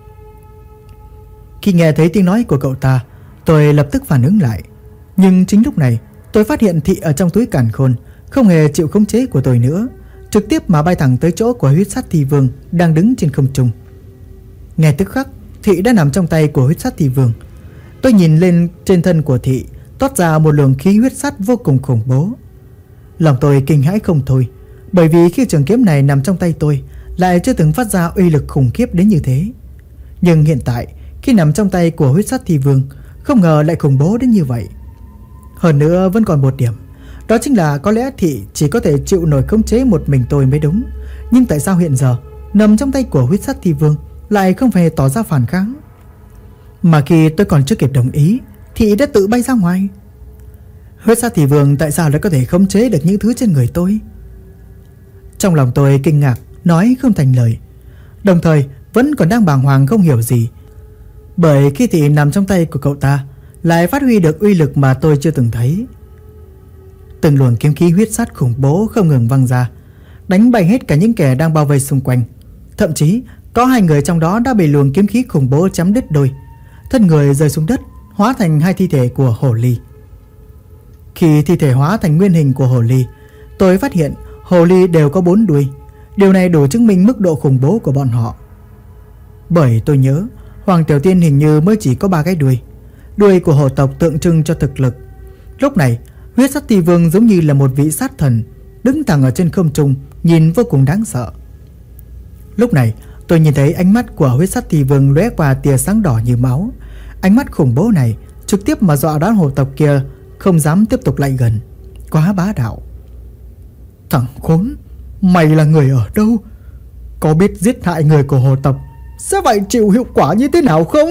[SPEAKER 1] Khi nghe thấy tiếng nói của cậu ta, tôi lập tức phản ứng lại. Nhưng chính lúc này, tôi phát hiện thị ở trong túi càn khôn không hề chịu khống chế của tôi nữa, trực tiếp mà bay thẳng tới chỗ của huyết sát thi vương đang đứng trên không trung. Ngay tức khắc, thị đã nằm trong tay của huyết sát thi vương. Tôi nhìn lên trên thân của thị toát ra một luồng khí huyết sắt vô cùng khủng bố. Lòng tôi kinh hãi không thôi, bởi vì khi trường kiếm này nằm trong tay tôi lại chưa từng phát ra uy lực khủng khiếp đến như thế. Nhưng hiện tại, khi nằm trong tay của huyết sát thi vương, không ngờ lại khủng bố đến như vậy. Hơn nữa vẫn còn một điểm, đó chính là có lẽ thị chỉ có thể chịu nổi khống chế một mình tôi mới đúng. Nhưng tại sao hiện giờ nằm trong tay của huyết sát thi vương lại không hề tỏ ra phản kháng, mà khi tôi còn chưa kịp đồng ý, thị đã tự bay ra ngoài. Huyết sát thi vương tại sao lại có thể khống chế được những thứ trên người tôi? Trong lòng tôi kinh ngạc, nói không thành lời, đồng thời vẫn còn đang bàng hoàng không hiểu gì. Bởi khi thị nằm trong tay của cậu ta lại phát huy được uy lực mà tôi chưa từng thấy. Từng luồng kiếm khí huyết sát khủng bố không ngừng văng ra, đánh bay hết cả những kẻ đang bao vây xung quanh. Thậm chí có 2 người trong đó đã bị luồng kiếm khí khủng bố chém đứt đôi, thân người rơi xuống đất, hóa thành 2 thi thể của hồ ly. Khi thi thể hóa thành nguyên hình của hồ ly, tôi phát hiện hồ ly đều có 4 đuôi. Điều này đủ chứng minh mức độ khủng bố của bọn họ. Bởi tôi nhớ Hoàng Tiểu Tiên hình như mới chỉ có 3 cái đuôi. Đuôi của hồ tộc tượng trưng cho thực lực. Lúc này, huyết sát thi vương giống như là một vị sát thần, đứng thẳng ở trên không trung, nhìn vô cùng đáng sợ. Lúc này, tôi nhìn thấy ánh mắt của huyết sát thi vương lóe qua tia sáng đỏ như máu. Ánh mắt khủng bố này trực tiếp mà dọa đám hồ tộc kia không dám tiếp tục lại gần. Quá bá đạo. Thằng khốn, mày là người ở đâu? Có biết giết hại người của hồ tộc sẽ vậy chịu hiệu quả như thế nào không?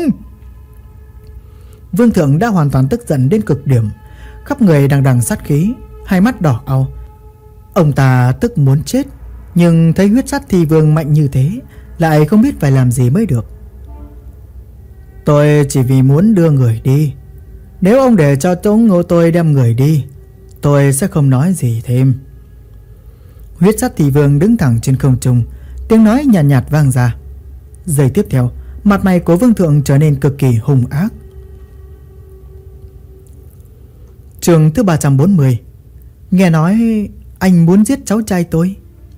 [SPEAKER 1] Vương thượng đã hoàn toàn tức giận đến cực điểm, khắp người đằng đằng sát khí, hai mắt đỏ au. Ông ta tức muốn chết, nhưng thấy huyết sát thi vương mạnh như thế, lại không biết phải làm gì mới được. Tôi chỉ vì muốn đưa người đi. Nếu ông để cho Tống Ngô tôi đem người đi, tôi sẽ không nói gì thêm. Huyết sát thi vương đứng thẳng trên không trung, tiếng nói nhàn nhạt vang ra. Giây tiếp theo, mặt mày của vương thượng trở nên cực kỳ hung ác. Chương thứ 340. Nghe nói anh muốn giết cháu trai tôi.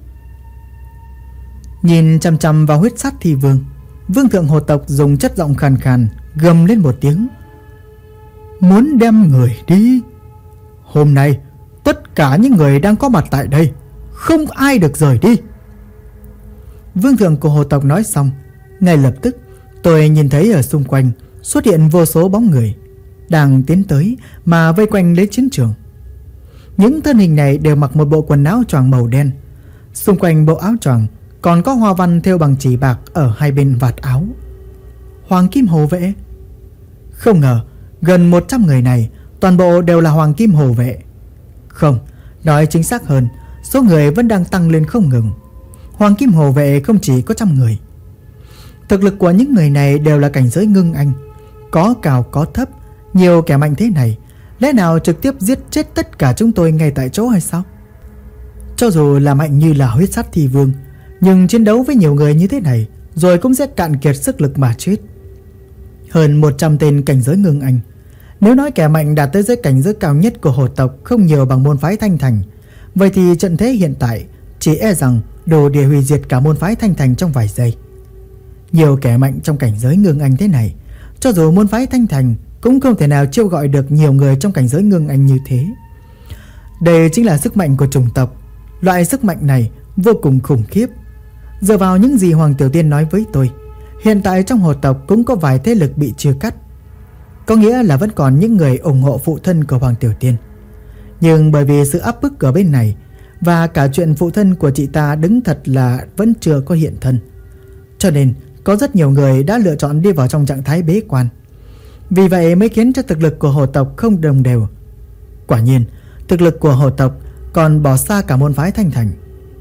[SPEAKER 1] Nhìn chằm chằm vào huyết sát thi vương, vương thượng hồ tộc dùng chất giọng khàn khàn gầm lên một tiếng. Muốn đem người đi? Hôm nay tất cả những người đang có mặt tại đây không ai được rời đi. Vương thượng của hồ tộc nói xong, ngay lập tức tôi nhìn thấy ở xung quanh xuất hiện vô số bóng người đang tiến tới mà vây quanh lấy chiến trường. Những thân hình này đều mặc một bộ quần áo choàng màu đen. Xung quanh bộ áo choàng còn có hoa văn thêu bằng chỉ bạc ở hai bên vạt áo. Hoàng kim hộ vệ. Không ngờ gần 100 người này toàn bộ đều là hoàng kim hộ vệ. Không, nói chính xác hơn, số người vẫn đang tăng lên không ngừng. Hoàng kim hộ vệ không chỉ có 100 người. Thực lực của những người này đều là cảnh giới ngưng anh, có cao có thấp. Nhiều kẻ mạnh thế này, lẽ nào trực tiếp giết chết tất cả chúng tôi ngay tại chỗ hay sao? Cho dù là mạnh như là huyết sát thi vương, nhưng chiến đấu với nhiều người như thế này rồi cũng sẽ cạn kiệt sức lực mà chết. Hơn 100 tên cảnh giới ngưng anh. Nếu nói kẻ mạnh đạt tới giới cảnh giới cao nhất của hồ tộc không nhiều bằng môn phái Thanh Thành, vậy thì trận thế hiện tại chỉ e rằng đủ để hủy diệt cả môn phái Thanh Thành trong vài giây. Nhiều kẻ mạnh trong cảnh giới ngưng anh thế này, cho dù môn phái Thanh Thành cũng không thể nào chiêu gọi được nhiều người trong cảnh giới ngưng anh như thế. Đây chính là sức mạnh của chủng tộc. Loại sức mạnh này vô cùng khủng khiếp. Dựa vào những gì Hoàng Tiểu Tiên nói với tôi, hiện tại trong hồ tộc cũng có vài thế lực bị chia cắt. Có nghĩa là vẫn còn những người ủng hộ phụ thân của Hoàng Tiểu Tiên. Nhưng bởi vì sự áp bức ở bên này, và cả chuyện phụ thân của chị ta đứng thật là vẫn chưa có hiện thân, cho nên có rất nhiều người đã lựa chọn đi vào trong trạng thái bế quan. Vì vậy mới khiến cho thực lực của hồ tộc không đồng đều. Quả nhiên, thực lực của hồ tộc còn bỏ xa cả môn phái Thanh Thành.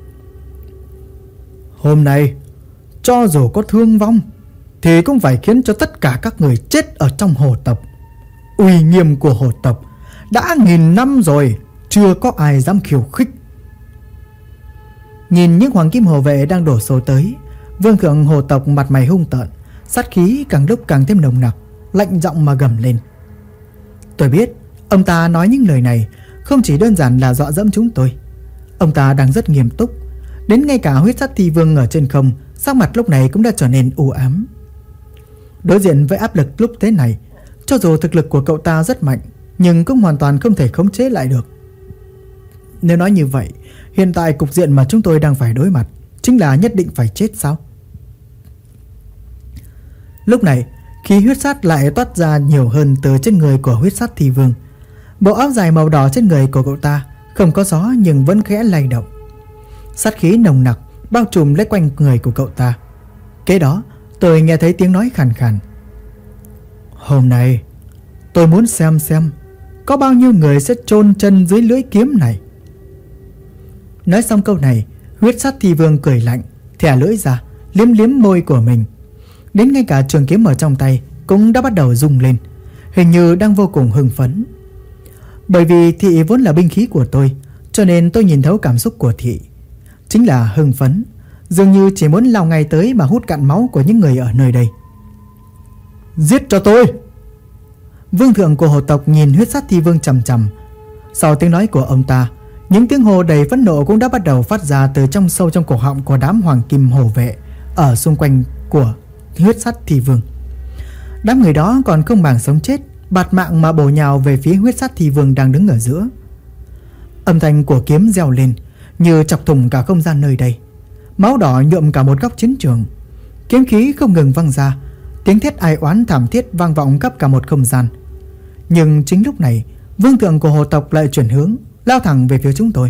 [SPEAKER 1] Hôm nay, cho dù có thương vong, thì cũng phải khiến cho tất cả các người chết ở trong hồ tộc. Uy nghiêm của hồ tộc đã 1000 năm rồi, chưa có ai dám khiêu khích. Nhìn những hoàng kim hộ vệ đang đổ xô tới, vương thượng hồ tộc mặt mày hung tợn, sát khí càng lúc càng thêm nồng nặc, lạnh giọng mà gầm lên. Tôi biết ông ta nói những lời này không chỉ đơn giản là dọa dẫm chúng tôi. Ông ta đang rất nghiêm túc, đến ngay cả huyết sát thi vương ở trên không, sắc mặt lúc này cũng đã trở nên u ám. Đối diện với áp lực lúc thế này, cho dù thực lực của cậu ta rất mạnh, nhưng cũng hoàn toàn không thể khống chế lại được. Nếu nói như vậy, hiện tại cục diện mà chúng tôi đang phải đối mặt chính là nhất định phải chết sao? Lúc này, khí huyết sát lại toát ra nhiều hơn từ trên người của huyết sát thi vương. Bộ áo dài màu đỏ trên người của cậu ta không có gió nhưng vẫn khẽ lay động. Sát khí nồng nặc bao trùm lấy quanh người của cậu ta. Kế đó, tôi nghe thấy tiếng nói khàn khàn. Hôm nay, tôi muốn xem có bao nhiêu người sẽ chôn chân dưới lưỡi kiếm này. Nói xong câu này, huyết sát thi vương cười lạnh, thè lưỡi ra, liếm liếm môi của mình. Đến ngay cả trường kiếm ở trong tay cũng đã bắt đầu rung lên, hình như đang vô cùng hưng phấn. Bởi vì thị vốn là binh khí của tôi, cho nên tôi nhìn thấu cảm xúc của thị. Chính là hưng phấn, dường như chỉ muốn lao ngay tới mà hút cạn máu của những người ở nơi đây. Giết cho tôi! Vương thượng của hồ tộc nhìn huyết sát thi vương chằm chằm. Sau tiếng nói của ông ta, những tiếng hô đầy phẫn nộ cũng đã bắt đầu phát ra từ trong sâu trong cổ họng của đám hoàng kim hổ vệ ở xung quanh của huyết sát thi vương. Đám người đó còn không màng sống chết, bạt mạng mà bổ nhào về phía huyết sát thi vương đang đứng ở giữa. Âm thanh của kiếm reo lên như chọc thủng cả không gian nơi đây. Máu đỏ nhuộm cả một góc chiến trường. Kiếm khí không ngừng vang ra, tiếng thét ai oán thảm thiết vang vọng khắp cả một không gian. Nhưng chính lúc này, vương thượng của hồ tộc lại chuyển hướng, lao thẳng về phía chúng tôi.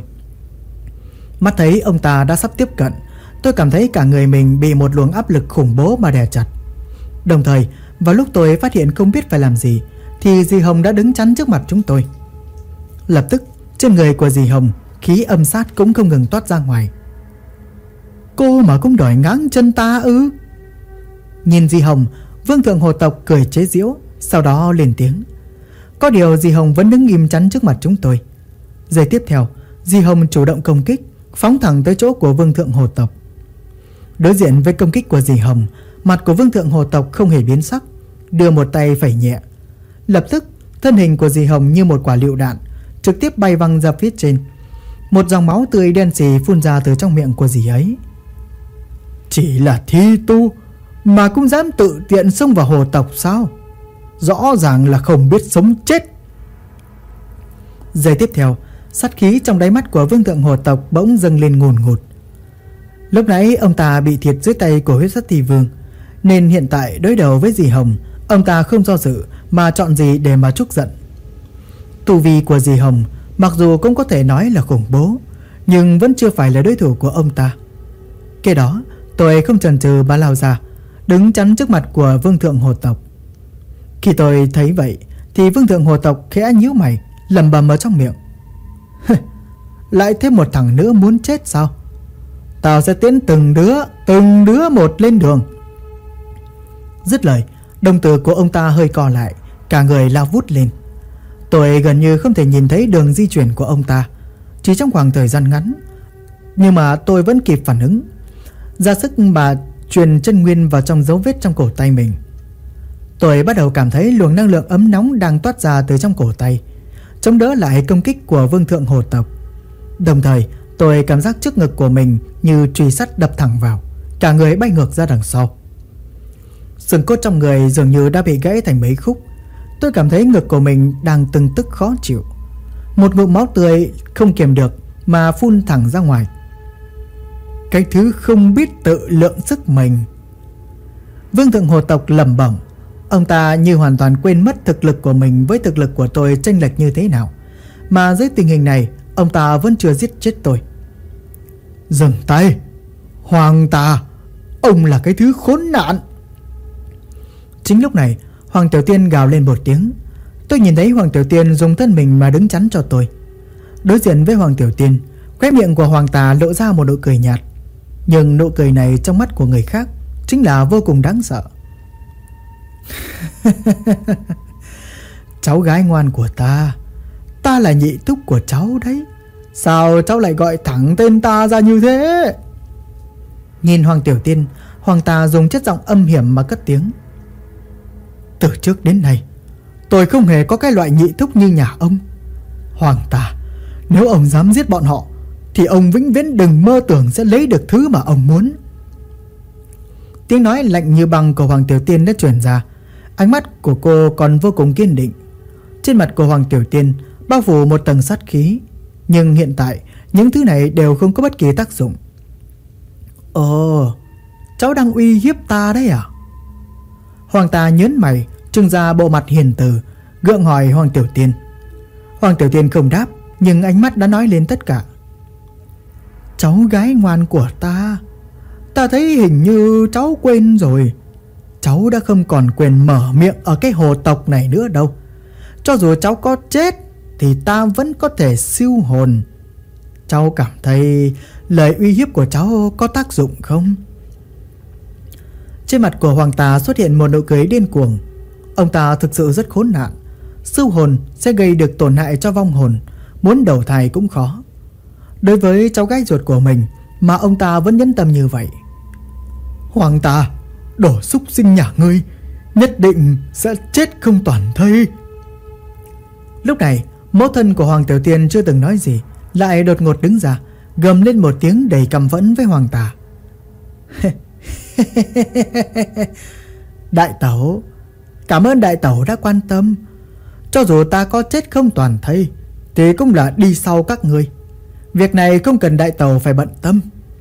[SPEAKER 1] Mắt thấy ông ta đã sắp tiếp cận, tôi cảm thấy cả người mình bị một luồng áp lực khủng bố mà đè chặt. Đồng thời, vào lúc tôi phát hiện không biết phải làm gì, thì dì Hồng đã đứng chắn trước mặt chúng tôi. Lập tức, trên người của dì Hồng, khí âm sát cũng không ngừng toát ra ngoài. Cô mà cũng đòi ngáng chân ta ư? Nhìn dì Hồng, vương thượng hồ tộc cười chế giễu, sau đó lên tiếng. Có điều dì Hồng vẫn đứng im chắn trước mặt chúng tôi. Giây tiếp theo, dì Hồng chủ động công kích, phóng thẳng tới chỗ của vương thượng hồ tộc. Đối diện với công kích của dì Hồng, mặt của vương thượng hồ tộc không hề biến sắc, đưa một tay phẩy nhẹ. Lập tức, thân hình của dì Hồng như một quả lựu đạn, trực tiếp bay văng ra phía trên. Một dòng máu tươi đen xì phun ra từ trong miệng của dì ấy. Chỉ là thi tu mà cũng dám tự tiện xông vào hồ tộc sao? Rõ ràng là không biết sống chết. Giây tiếp theo, sát khí trong đáy mắt của vương thượng hồ tộc bỗng dâng lên ngùn ngụt. Lúc nãy ông ta bị thiệt dưới tay của huyết sát thi vương, nên hiện tại đối đầu với dì Hồng, ông ta không do dự mà chọn gì để mà trút giận. Tu vi của dì Hồng mặc dù cũng có thể nói là khủng bố, nhưng vẫn chưa phải là đối thủ của ông ta. Kế đó, tôi không chần chừ mà lao ra, đứng chắn trước mặt của vương thượng hồ tộc. Khi tôi thấy vậy thì vương thượng hồ tộc khẽ nhíu mày, lẩm bẩm ở trong miệng. Lại thêm một thằng nữa muốn chết sao? Tao sẽ tiến từng đứa một lên đường. Dứt lời, đồng tử của ông ta hơi co lại, cả người lao vút lên. Tôi gần như không thể nhìn thấy đường di chuyển của ông ta, chỉ trong khoảng thời gian ngắn. Nhưng mà tôi vẫn kịp phản ứng, ra sức mà truyền chân nguyên vào trong dấu vết trong cổ tay mình. Tôi bắt đầu cảm thấy luồng năng lượng ấm nóng đang toát ra từ trong cổ tay, chống đỡ lại công kích của vương thượng hồ tộc. Đồng thời, tôi cảm giác trước ngực của mình như chùy sắt đập thẳng vào, cả người bay ngược ra đằng sau. Xương cốt trong người dường như đã bị gãy thành mấy khúc. Tôi cảm thấy ngực của mình đang từng tức khó chịu. Một ngụm máu tươi không kiềm được mà phun thẳng ra ngoài. Cái thứ không biết tự lượng sức mình. Vương thượng hồ tộc lẩm bẩm. Ông ta như hoàn toàn quên mất thực lực của mình với thực lực của tôi chênh lệch như thế nào, mà dưới tình hình này ông ta vẫn chưa giết chết tôi. Dừng tay, Hoàng Tà, ông là cái thứ khốn nạn. Chính lúc này, Hoàng Tiểu Tiên gào lên một tiếng. Tôi nhìn thấy Hoàng Tiểu Tiên dùng thân mình mà đứng chắn cho tôi. Đối diện với Hoàng Tiểu Tiên, khóe miệng của Hoàng Tà lộ ra một nụ cười nhạt, nhưng nụ cười này trong mắt của người khác chính là vô cùng đáng sợ. Cháu gái ngoan của ta, ta là nhị thúc của cháu đấy. Sao cháu lại gọi thẳng tên ta ra như thế? Nhìn Hoàng Tiểu Tiên, Hoàng Tà dùng chất giọng âm hiểm mà cất tiếng. Từ trước đến nay, tôi không hề có cái loại nhị thúc như nhà ông. Hoàng Tà, nếu ông dám giết bọn họ thì ông vĩnh viễn đừng mơ tưởng sẽ lấy được thứ mà ông muốn. Tiếng nói lạnh như băng của Hoàng Tiểu Tiên đã truyền ra. Ánh mắt của cô còn vô cùng kiên định. Trên mặt của Hoàng Tiểu Tiên bao phủ một tầng sát khí, nhưng hiện tại những thứ này đều không có bất kỳ tác dụng. Ồ, cháu đang uy hiếp ta đấy à? Hoàng Tà nhớn mày, trưng ra bộ mặt hiền từ, gượng hỏi Hoàng Tiểu Tiên. Hoàng Tiểu Tiên không đáp, nhưng ánh mắt đã nói lên tất cả. Cháu gái ngoan của ta, ta thấy hình như cháu quên rồi. Cháu đã không còn quyền mở miệng ở cái hồ tộc này nữa đâu. Cho dù cháu có chết thì ta vẫn có thể siêu hồn. Cháu cảm thấy lời uy hiếp của cháu có tác dụng không? Trên mặt của Hoàng Tà xuất hiện một nụ cười điên cuồng. Ông ta thực sự rất khốn nạn. Siêu hồn sẽ gây được tổn hại cho vong hồn, muốn đầu thai cũng khó. Đối với cháu gái ruột của mình mà ông ta vẫn nhẫn tâm như vậy. Hoàng Tà, đồ súc sinh nhà ngươi, nhất định sẽ chết không toàn thây. Lúc này, mẫu thân của Hoàng Tiểu Tiên chưa từng nói gì, lại đột ngột đứng ra, gầm lên một tiếng đầy căm phẫn với Hoàng Tà. Đại tẩu, cảm ơn đại tẩu đã quan tâm. Cho dù ta có chết không toàn thây thì cũng là đi sau các ngươi. Việc này không cần đại tàu phải bận tâm.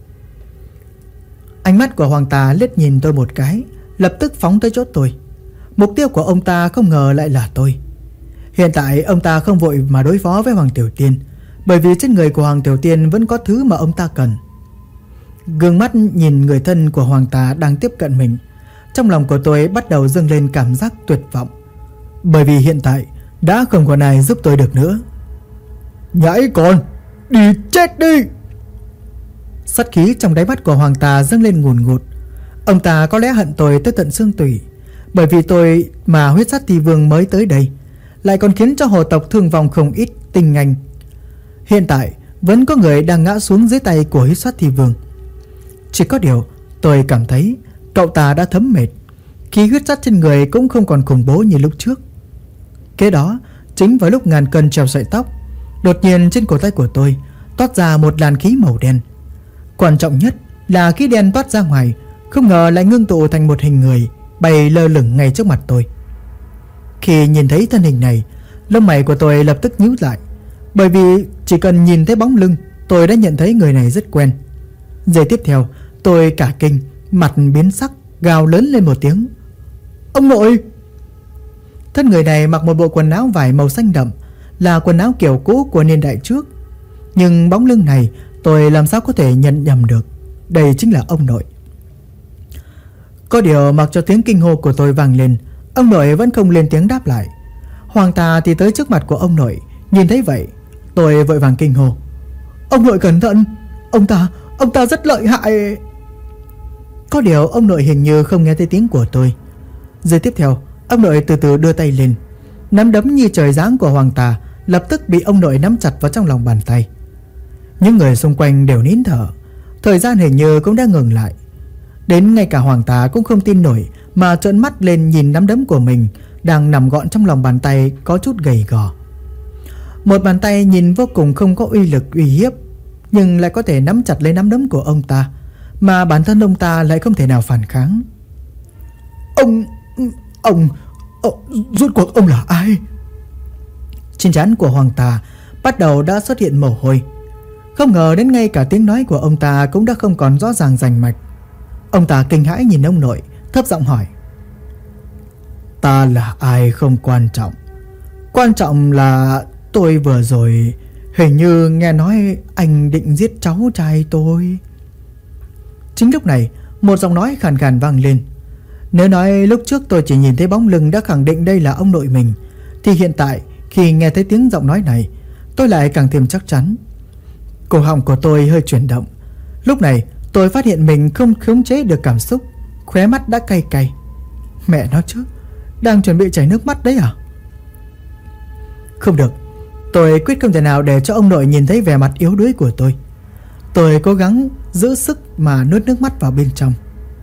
[SPEAKER 1] Ánh mắt của Hoàng Tà liếc nhìn tôi một cái, lập tức phóng tới chỗ tôi. Mục tiêu của ông ta không ngờ lại là tôi. Hiện tại ông ta không vội mà đối phó với Hoàng Tiểu Tiên, bởi vì trên người của Hoàng Tiểu Tiên vẫn có thứ mà ông ta cần. Gương mắt nhìn người thân của Hoàng Tà đang tiếp cận mình, trong lòng của tôi bắt đầu dâng lên cảm giác tuyệt vọng, bởi vì hiện tại đã không còn ai giúp tôi được nữa. Nhãi con, đi chết đi! Sát khí trong đáy mắt của Hoàng Tà dâng lên ngùn ngụt. Ông ta có lẽ hận tôi tới tận xương tủy, bởi vì tôi mà huyết sát thi vương mới tới đây lại còn khiến cho hồ tộc thương vong không ít tinh anh. Hiện tại vẫn có người đang ngã xuống dưới tay của huyết sát thi vương. Chỉ có điều tôi cảm thấy cậu ta đã thấm mệt, khí huyết sát trên người cũng không còn khủng bố như lúc trước. Kế đó chính vào lúc ngàn cân treo sợi tóc, đột nhiên trên cổ tay của tôi toát ra một làn khí màu đen. Quan trọng nhất là khí đen toát ra ngoài không ngờ lại ngưng tụ thành một hình người bay lơ lửng ngay trước mặt tôi. Khi nhìn thấy thân hình này, lông mày của tôi lập tức nhíu lại, bởi vì chỉ cần nhìn thấy bóng lưng tôi đã nhận thấy người này rất quen. Giây tiếp theo tôi cả kinh, mặt biến sắc, gào lớn lên một tiếng: Ông nội! Thân người này mặc một bộ quần áo vải màu xanh đậm, là quần áo kiểu cũ của niên đại trước, nhưng bóng lưng này tôi làm sao có thể nhận nhầm được. Đây chính là ông nội. Có điều mặc cho tiếng kinh hô của tôi vang lên, ông nội vẫn không lên tiếng đáp lại. Hoàng Tà thì tới trước mặt của ông nội. Nhìn thấy vậy, tôi vội vàng kinh hô: Ông nội cẩn thận! Ông ta rất lợi hại! Có điều ông nội hình như không nghe thấy tiếng của tôi. Giây tiếp theo, ông nội từ từ đưa tay lên. Nắm đấm như trời giáng của Hoàng Tà lập tức bị ông nội nắm chặt vào trong lòng bàn tay. Những người xung quanh đều nín thở. Thời gian hình như cũng đã ngừng lại. Đến ngay cả Hoàng Tà cũng không tin nổi mà trợn mắt lên nhìn nắm đấm của mình đang nằm gọn trong lòng bàn tay có chút gầy gò. Một bàn tay nhìn vô cùng không có uy lực uy hiếp, nhưng lại có thể nắm chặt lấy nắm đấm của ông ta, mà bản thân ông ta lại không thể nào phản kháng. Ông rốt cuộc ông là ai? Trên trán của Hoàng Tà bắt đầu đã xuất hiện mồ hôi. Không ngờ đến ngay cả tiếng nói của ông ta cũng đã không còn rõ ràng rành mạch. Ông ta kinh hãi nhìn ông nội, thấp giọng hỏi: Ta là ai không quan trọng, quan trọng là tôi vừa rồi hình như nghe nói anh định giết cháu trai tôi. Chính lúc này một giọng nói khàn khàn vang lên. Nếu nói lúc trước tôi chỉ nhìn thấy bóng lưng đã khẳng định đây là ông nội mình, thì hiện tại khi nghe thấy tiếng giọng nói này, tôi lại càng thêm chắc chắn. Cổ họng của tôi hơi chuyển động. Lúc này tôi phát hiện mình không khống chế được cảm xúc, khóe mắt đã cay cay. Mẹ nó chứ, đang chuẩn bị chảy nước mắt đấy à? Không được, tôi quyết không thể nào để cho ông nội nhìn thấy vẻ mặt yếu đuối của tôi. Tôi cố gắng giữ sức mà nuốt nước mắt vào bên trong.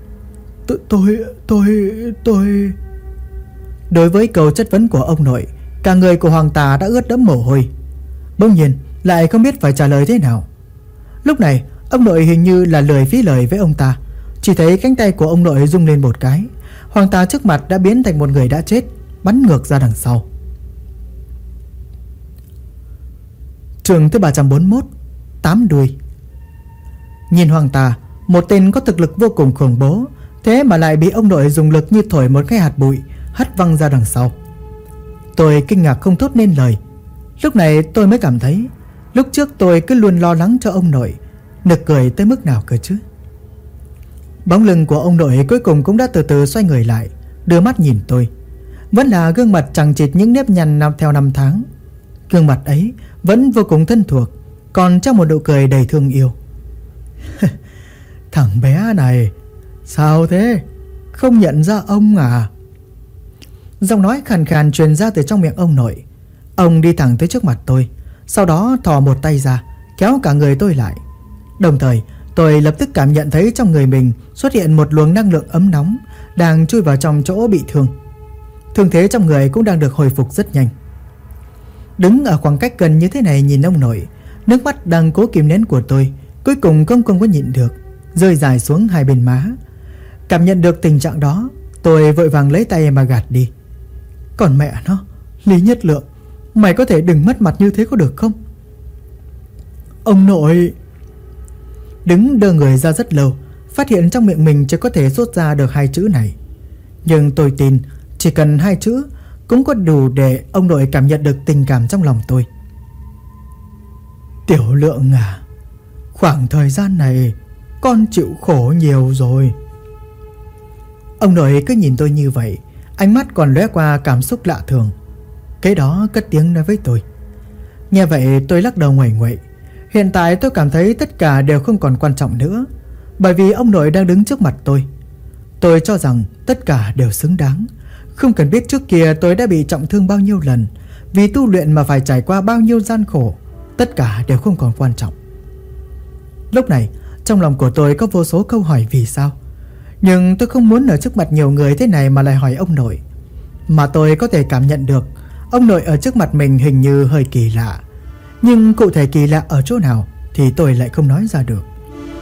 [SPEAKER 1] Tôi... Đối với câu chất vấn của ông nội, cả người của Hoàng Tà đã ướt đẫm mồ hôi. Bỗng nhiên lại không biết phải trả lời thế nào. Lúc này ông nội hình như là lười phí lời với ông ta. Chỉ thấy cánh tay của ông nội rung lên một cái, Hoàng Tà trước mặt đã biến thành một người đã chết, bắn ngược ra đằng sau. Chương thứ 341, 8 đuôi. Nhìn Hoàng Tà, một tên có thực lực vô cùng khủng bố, thế mà lại bị ông nội dùng lực như thổi một cái hạt bụi hất văng ra đằng sau. Tôi kinh ngạc không thốt nên lời. Lúc này tôi mới cảm thấy lúc trước tôi cứ luôn lo lắng cho ông nội, nực cười tới mức nào cơ chứ. Bóng lưng của ông nội cuối cùng cũng đã từ từ xoay người lại, đưa mắt nhìn tôi. Vẫn là gương mặt chằng chịt những nếp nhăn theo năm tháng. Gương mặt ấy vẫn vô cùng thân thuộc, còn trong một nụ cười đầy thương yêu. Thằng bé này, sao thế? Không nhận ra ông à? Giọng nói khàn khàn truyền ra từ trong miệng ông nội. Ông đi thẳng tới trước mặt tôi, sau đó thò một tay ra, kéo cả người tôi lại. Đồng thời tôi lập tức cảm nhận thấy trong người mình xuất hiện một luồng năng lượng ấm nóng đang chui vào trong chỗ bị thương. Thương thế trong người cũng đang được hồi phục rất nhanh. Đứng ở khoảng cách gần như thế này nhìn ông nội, nước mắt đang cố kìm nén của tôi cuối cùng không có nhịn được, rơi dài xuống hai bên má. Cảm nhận được tình trạng đó, tôi vội vàng lấy tay mà gạt đi. Còn mẹ nó, Lý Nhất Lượng, mày có thể đừng mất mặt như thế có được không? Ông nội. Đứng đơ người ra rất lâu, phát hiện trong miệng mình chỉ có thể thốt ra được 2 chữ này. Nhưng tôi tin chỉ cần 2 chữ cũng có đủ để ông nội cảm nhận được tình cảm trong lòng tôi. Tiểu Lượng à, khoảng thời gian này con chịu khổ nhiều rồi. Ông nội cứ nhìn tôi như vậy, ánh mắt còn lóe qua cảm xúc lạ thường. Kế đó cất tiếng nói với tôi. Nghe vậy tôi lắc đầu nguậy nguậy. Hiện tại tôi cảm thấy tất cả đều không còn quan trọng nữa, bởi vì ông nội đang đứng trước mặt tôi. Tôi cho rằng tất cả đều xứng đáng. Không cần biết trước kia tôi đã bị trọng thương bao nhiêu lần, vì tu luyện mà phải trải qua bao nhiêu gian khổ. Tất cả đều không còn quan trọng. Lúc này trong lòng của tôi có vô số câu hỏi vì sao. Nhưng tôi không muốn ở trước mặt nhiều người thế này mà lại hỏi ông nội. Mà tôi có thể cảm nhận được ông nội ở trước mặt mình hình như hơi kỳ lạ. Nhưng cụ thể kỳ lạ ở chỗ nào thì tôi lại không nói ra được.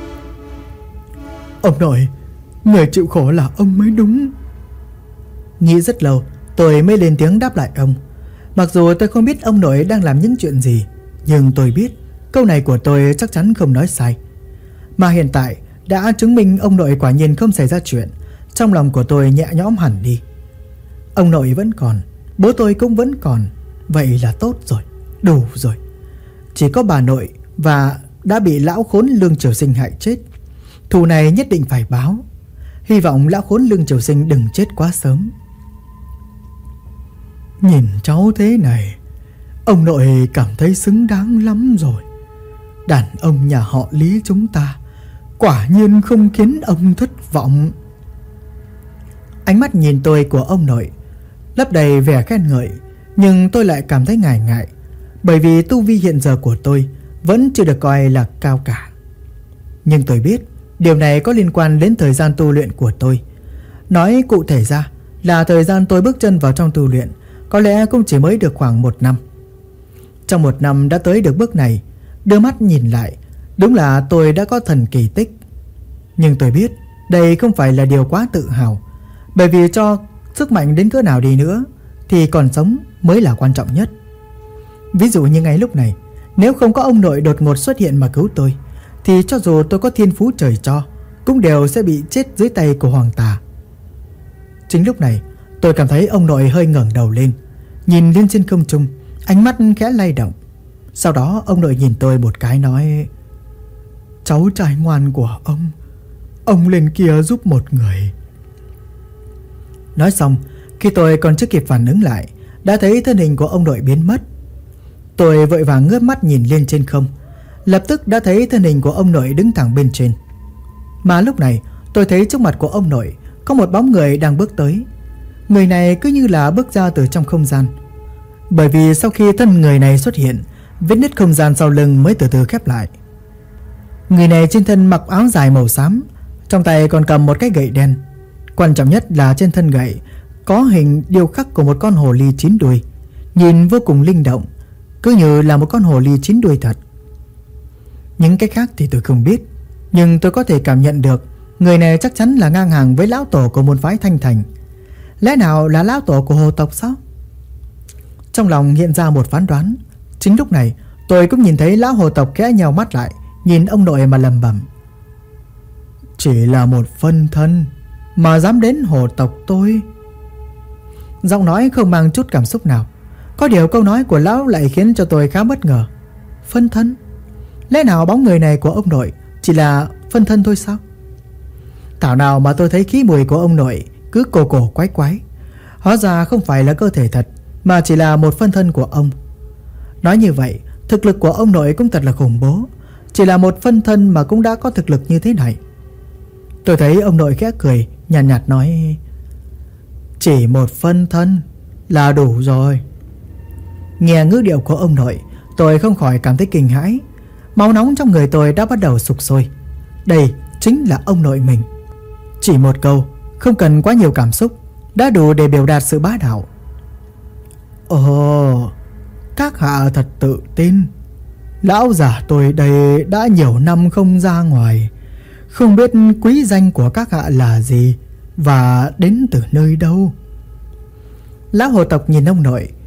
[SPEAKER 1] Ông nội, người chịu khổ là ông mới đúng. Nghĩ rất lâu tôi mới lên tiếng đáp lại ông. Mặc dù tôi không biết ông nội đang làm những chuyện gì, nhưng tôi biết câu này của tôi chắc chắn không nói sai. Mà hiện tại đã chứng minh ông nội quả nhiên không xảy ra chuyện. Trong lòng của tôi nhẹ nhõm hẳn đi. Ông nội vẫn còn, bố tôi cũng vẫn còn. Vậy là tốt rồi, đủ rồi. Chỉ có bà nội và đã bị lão khốn Lương Triều Sinh hại chết. Thù này nhất định phải báo. Hy vọng lão khốn Lương Triều Sinh đừng chết quá sớm. Nhìn cháu thế này, ông nội cảm thấy xứng đáng lắm rồi. Đàn ông nhà họ Lý chúng ta quả nhiên không khiến ông thất vọng. Ánh mắt nhìn tôi của ông nội lấp đầy vẻ khen ngợi. Nhưng tôi lại cảm thấy ngại ngại, bởi vì tu vi hiện giờ của tôi vẫn chưa được coi là cao cả. Nhưng tôi biết điều này có liên quan đến thời gian tu luyện của tôi. Nói cụ thể ra là thời gian tôi bước chân vào trong tu luyện có lẽ cũng chỉ mới được khoảng 1 năm. Trong 1 năm đã tới được bước này, đưa mắt nhìn lại, đúng là tôi đã có thần kỳ tích. Nhưng tôi biết đây không phải là điều quá tự hào, bởi vì cho sức mạnh đến cỡ nào đi nữa thì còn sống mới là quan trọng nhất. Ví dụ như ngay lúc này, nếu không có ông nội đột ngột xuất hiện mà cứu tôi, thì cho dù tôi có thiên phú trời cho cũng đều sẽ bị chết dưới tay của hoàng tà. Chính lúc này tôi cảm thấy ông nội hơi ngẩng đầu lên, nhìn lên trên không trung, ánh mắt khẽ lay động. Sau đó ông nội nhìn tôi một cái nói: Cháu trai ngoan của ông lên kia giúp một người. Nói xong, khi tôi còn chưa kịp phản ứng lại, đã thấy thân hình của ông nội biến mất. Tôi vội vàng ngước mắt nhìn lên trên không, lập tức đã thấy thân hình của ông nội đứng thẳng bên trên. Mà lúc này tôi thấy trước mặt của ông nội có một bóng người đang bước tới. Người này cứ như là bước ra từ trong không gian, bởi vì sau khi thân người này xuất hiện, vết nứt không gian sau lưng mới từ từ khép lại. Người này trên thân mặc áo dài màu xám, trong tay còn cầm một cái gậy đen. Quan trọng nhất là trên thân gậy có hình điêu khắc của một con hồ ly 9 đuôi, nhìn vô cùng linh động, cứ như là một con hồ ly 9 đuôi thật. Những cái khác thì tôi không biết, nhưng tôi có thể cảm nhận được người này chắc chắn là ngang hàng với lão tổ của môn phái Thanh Thành. Lẽ nào là lão tổ của hồ tộc sao? Trong lòng hiện ra một phán đoán. Chính lúc này tôi cũng nhìn thấy lão hồ tộc khẽ nheo mắt lại, nhìn ông nội mà lẩm bẩm: Chỉ là một phân thân mà dám đến hồ tộc tôi. Giọng nói không mang chút cảm xúc nào. Có điều câu nói của lão lại khiến cho tôi khá bất ngờ. Phân thân? Lẽ nào bóng người này của ông nội chỉ là phân thân thôi sao? Thảo nào mà tôi thấy khí mùi của ông nội cứ cổ cổ quái quái. Hóa ra không phải là cơ thể thật, mà chỉ là một phân thân của ông. Nói như vậy, thực lực của ông nội cũng thật là khủng bố. Chỉ là một phân thân mà cũng đã có thực lực như thế này. Tôi thấy ông nội khẽ cười, nhàn nhạt nói: Chỉ một phân thân là đủ rồi. Nghe ngữ điệu của ông nội, tôi không khỏi cảm thấy kinh hãi. Máu nóng trong người tôi đã bắt đầu sục sôi. Đây chính là ông nội mình. Chỉ một câu, không cần quá nhiều cảm xúc, đã đủ để biểu đạt sự bá đạo. Ồ, các hạ thật tự tin. Lão già tôi đây đã nhiều năm không ra ngoài, không biết quý danh của các hạ là gì và đến từ nơi đâu. Lão hồ tộc nhìn ông nội,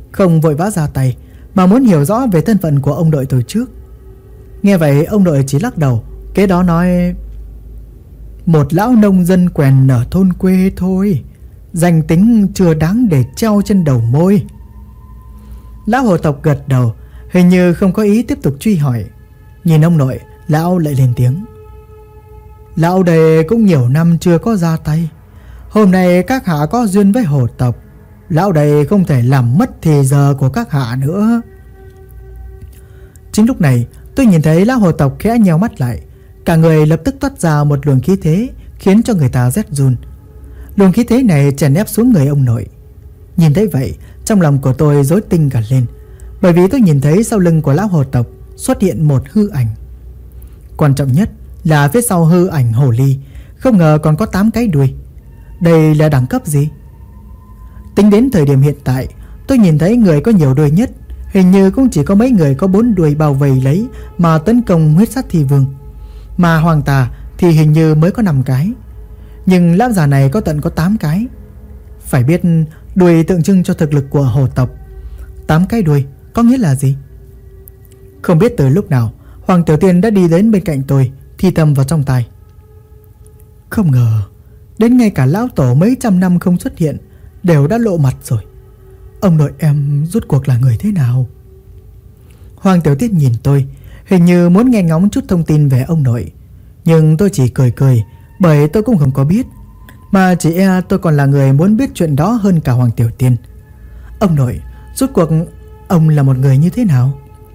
[SPEAKER 1] không vội vã ra tay, mà muốn hiểu rõ về thân phận của ông nội từ trước. Nghe vậy ông nội chỉ lắc đầu, kế đó nói: một lão nông dân quèn ở thôn quê thôi, danh tính chưa đáng để treo trên đầu môi. Lão hồ tộc gật đầu, hình như không có ý tiếp tục truy hỏi. Nhìn ông nội, lão lại lên tiếng: lão đây cũng nhiều năm chưa có ra tay. Hôm nay các hạ có duyên với hồ tộc, lão đây không thể làm mất thì giờ của các hạ nữa. Chính lúc này tôi nhìn thấy lão hồ tộc khẽ nheo mắt lại, cả người lập tức toát ra một luồng khí thế khiến cho người ta rét run. Luồng khí thế này chèn ép xuống người ông nội. Nhìn thấy vậy, trong lòng của tôi rối tinh cả lên, bởi vì tôi nhìn thấy sau lưng của lão hồ tộc xuất hiện một hư ảnh. Quan trọng nhất là phía sau hư ảnh hồ ly không ngờ còn có 8 cái đuôi. Đây là đẳng cấp gì? Tính đến thời điểm hiện tại, tôi nhìn thấy người có nhiều đuôi nhất hình như cũng chỉ có mấy người có 4 đuôi bao vây lấy mà tấn công huyết sát thi vương. Mà hoàng tà thì hình như mới có 5 cái, nhưng lão già này có tận có 8 cái. Phải biết đuôi tượng trưng cho thực lực của hồ tộc. 8 cái đuôi có nghĩa là gì? Không biết từ lúc nào Hoàng Tiểu Tiên đã đi đến bên cạnh tôi, thì thầm vào trong tai: không ngờ đến ngay cả lão tổ mấy trăm năm không xuất hiện đều đã lộ mặt rồi. Ông nội em rốt cuộc là người thế nào? Hoàng Tiểu Tiên nhìn tôi, hình như muốn nghe ngóng chút thông tin về ông nội, nhưng tôi chỉ cười cười, bởi tôi cũng không có biết. Mà chỉ e tôi còn là người muốn biết chuyện đó hơn cả Hoàng Tiểu Tiên. Ông nội, rốt cuộc ông là một người như thế nào?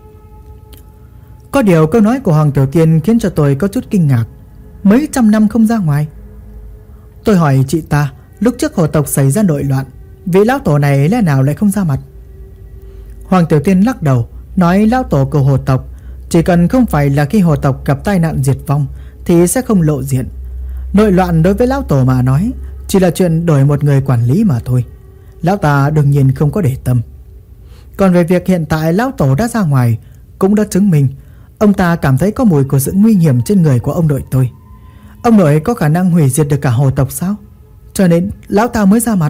[SPEAKER 1] Có điều câu nói của Hoàng Tiểu Tiên khiến cho tôi có chút kinh ngạc. Mấy trăm năm không ra ngoài. Tôi hỏi chị ta, lúc trước hồ tộc xảy ra nội loạn, vị lão tổ này lẽ nào lại không ra mặt? Hoàng Tiểu Tiên lắc đầu, nói lão tổ của hồ tộc chỉ cần không phải là khi hồ tộc gặp tai nạn diệt vong thì sẽ không lộ diện. Nội loạn đối với lão tổ mà nói chỉ là chuyện đổi một người quản lý mà thôi. Lão ta đương nhiên không có để tâm. Còn về việc hiện tại lão tổ đã ra ngoài, cũng đã chứng minh ông ta cảm thấy có mùi của sự nguy hiểm trên người của ông nội tôi. Ông nội có khả năng hủy diệt được cả hồ tộc sao? Cho nên lão ta mới ra mặt.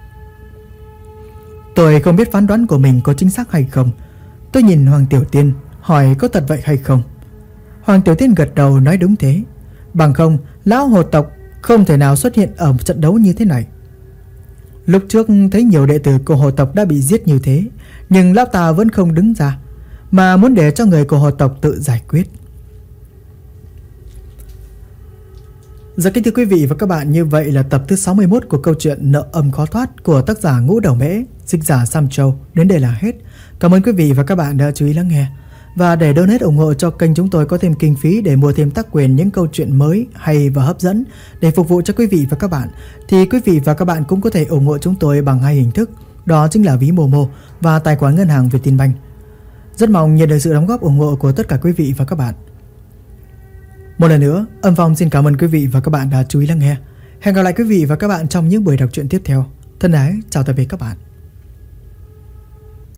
[SPEAKER 1] Tôi không biết phán đoán của mình có chính xác hay không. Tôi nhìn Hoàng Tiểu Tiên, hỏi có thật vậy hay không. Hoàng Tiểu Tiên gật đầu nói đúng thế. Bằng không lão hồ tộc không thể nào xuất hiện ở một trận đấu như thế này. Lúc trước thấy nhiều đệ tử của hồ tộc đã bị giết như thế, nhưng lão ta vẫn không đứng ra, mà muốn để cho người của hồ tộc tự giải quyết. Dạ kính thưa quý vị và các bạn, như vậy là tập thứ 61 của câu chuyện Nợ Âm Khó Thoát của tác giả Ngũ Đầu Mễ, dịch giả Sam Châu đến đây là hết. Cảm ơn quý vị và các bạn đã chú ý lắng nghe. Và để donate ủng hộ cho kênh chúng tôi có thêm kinh phí để mua thêm tác quyền những câu chuyện mới hay và hấp dẫn để phục vụ cho quý vị và các bạn, thì quý vị và các bạn cũng có thể ủng hộ chúng tôi bằng 2 hình thức, đó chính là ví Momo và tài khoản ngân hàng Vietinbank. Rất mong nhận được sự đóng góp ủng hộ của tất cả quý vị và các bạn. Một lần nữa, Âm Phong xin cảm ơn quý vị và các bạn đã chú ý lắng nghe. Hẹn gặp lại quý vị và các bạn trong những buổi đọc truyện tiếp theo. Thân ái, chào tạm biệt các bạn.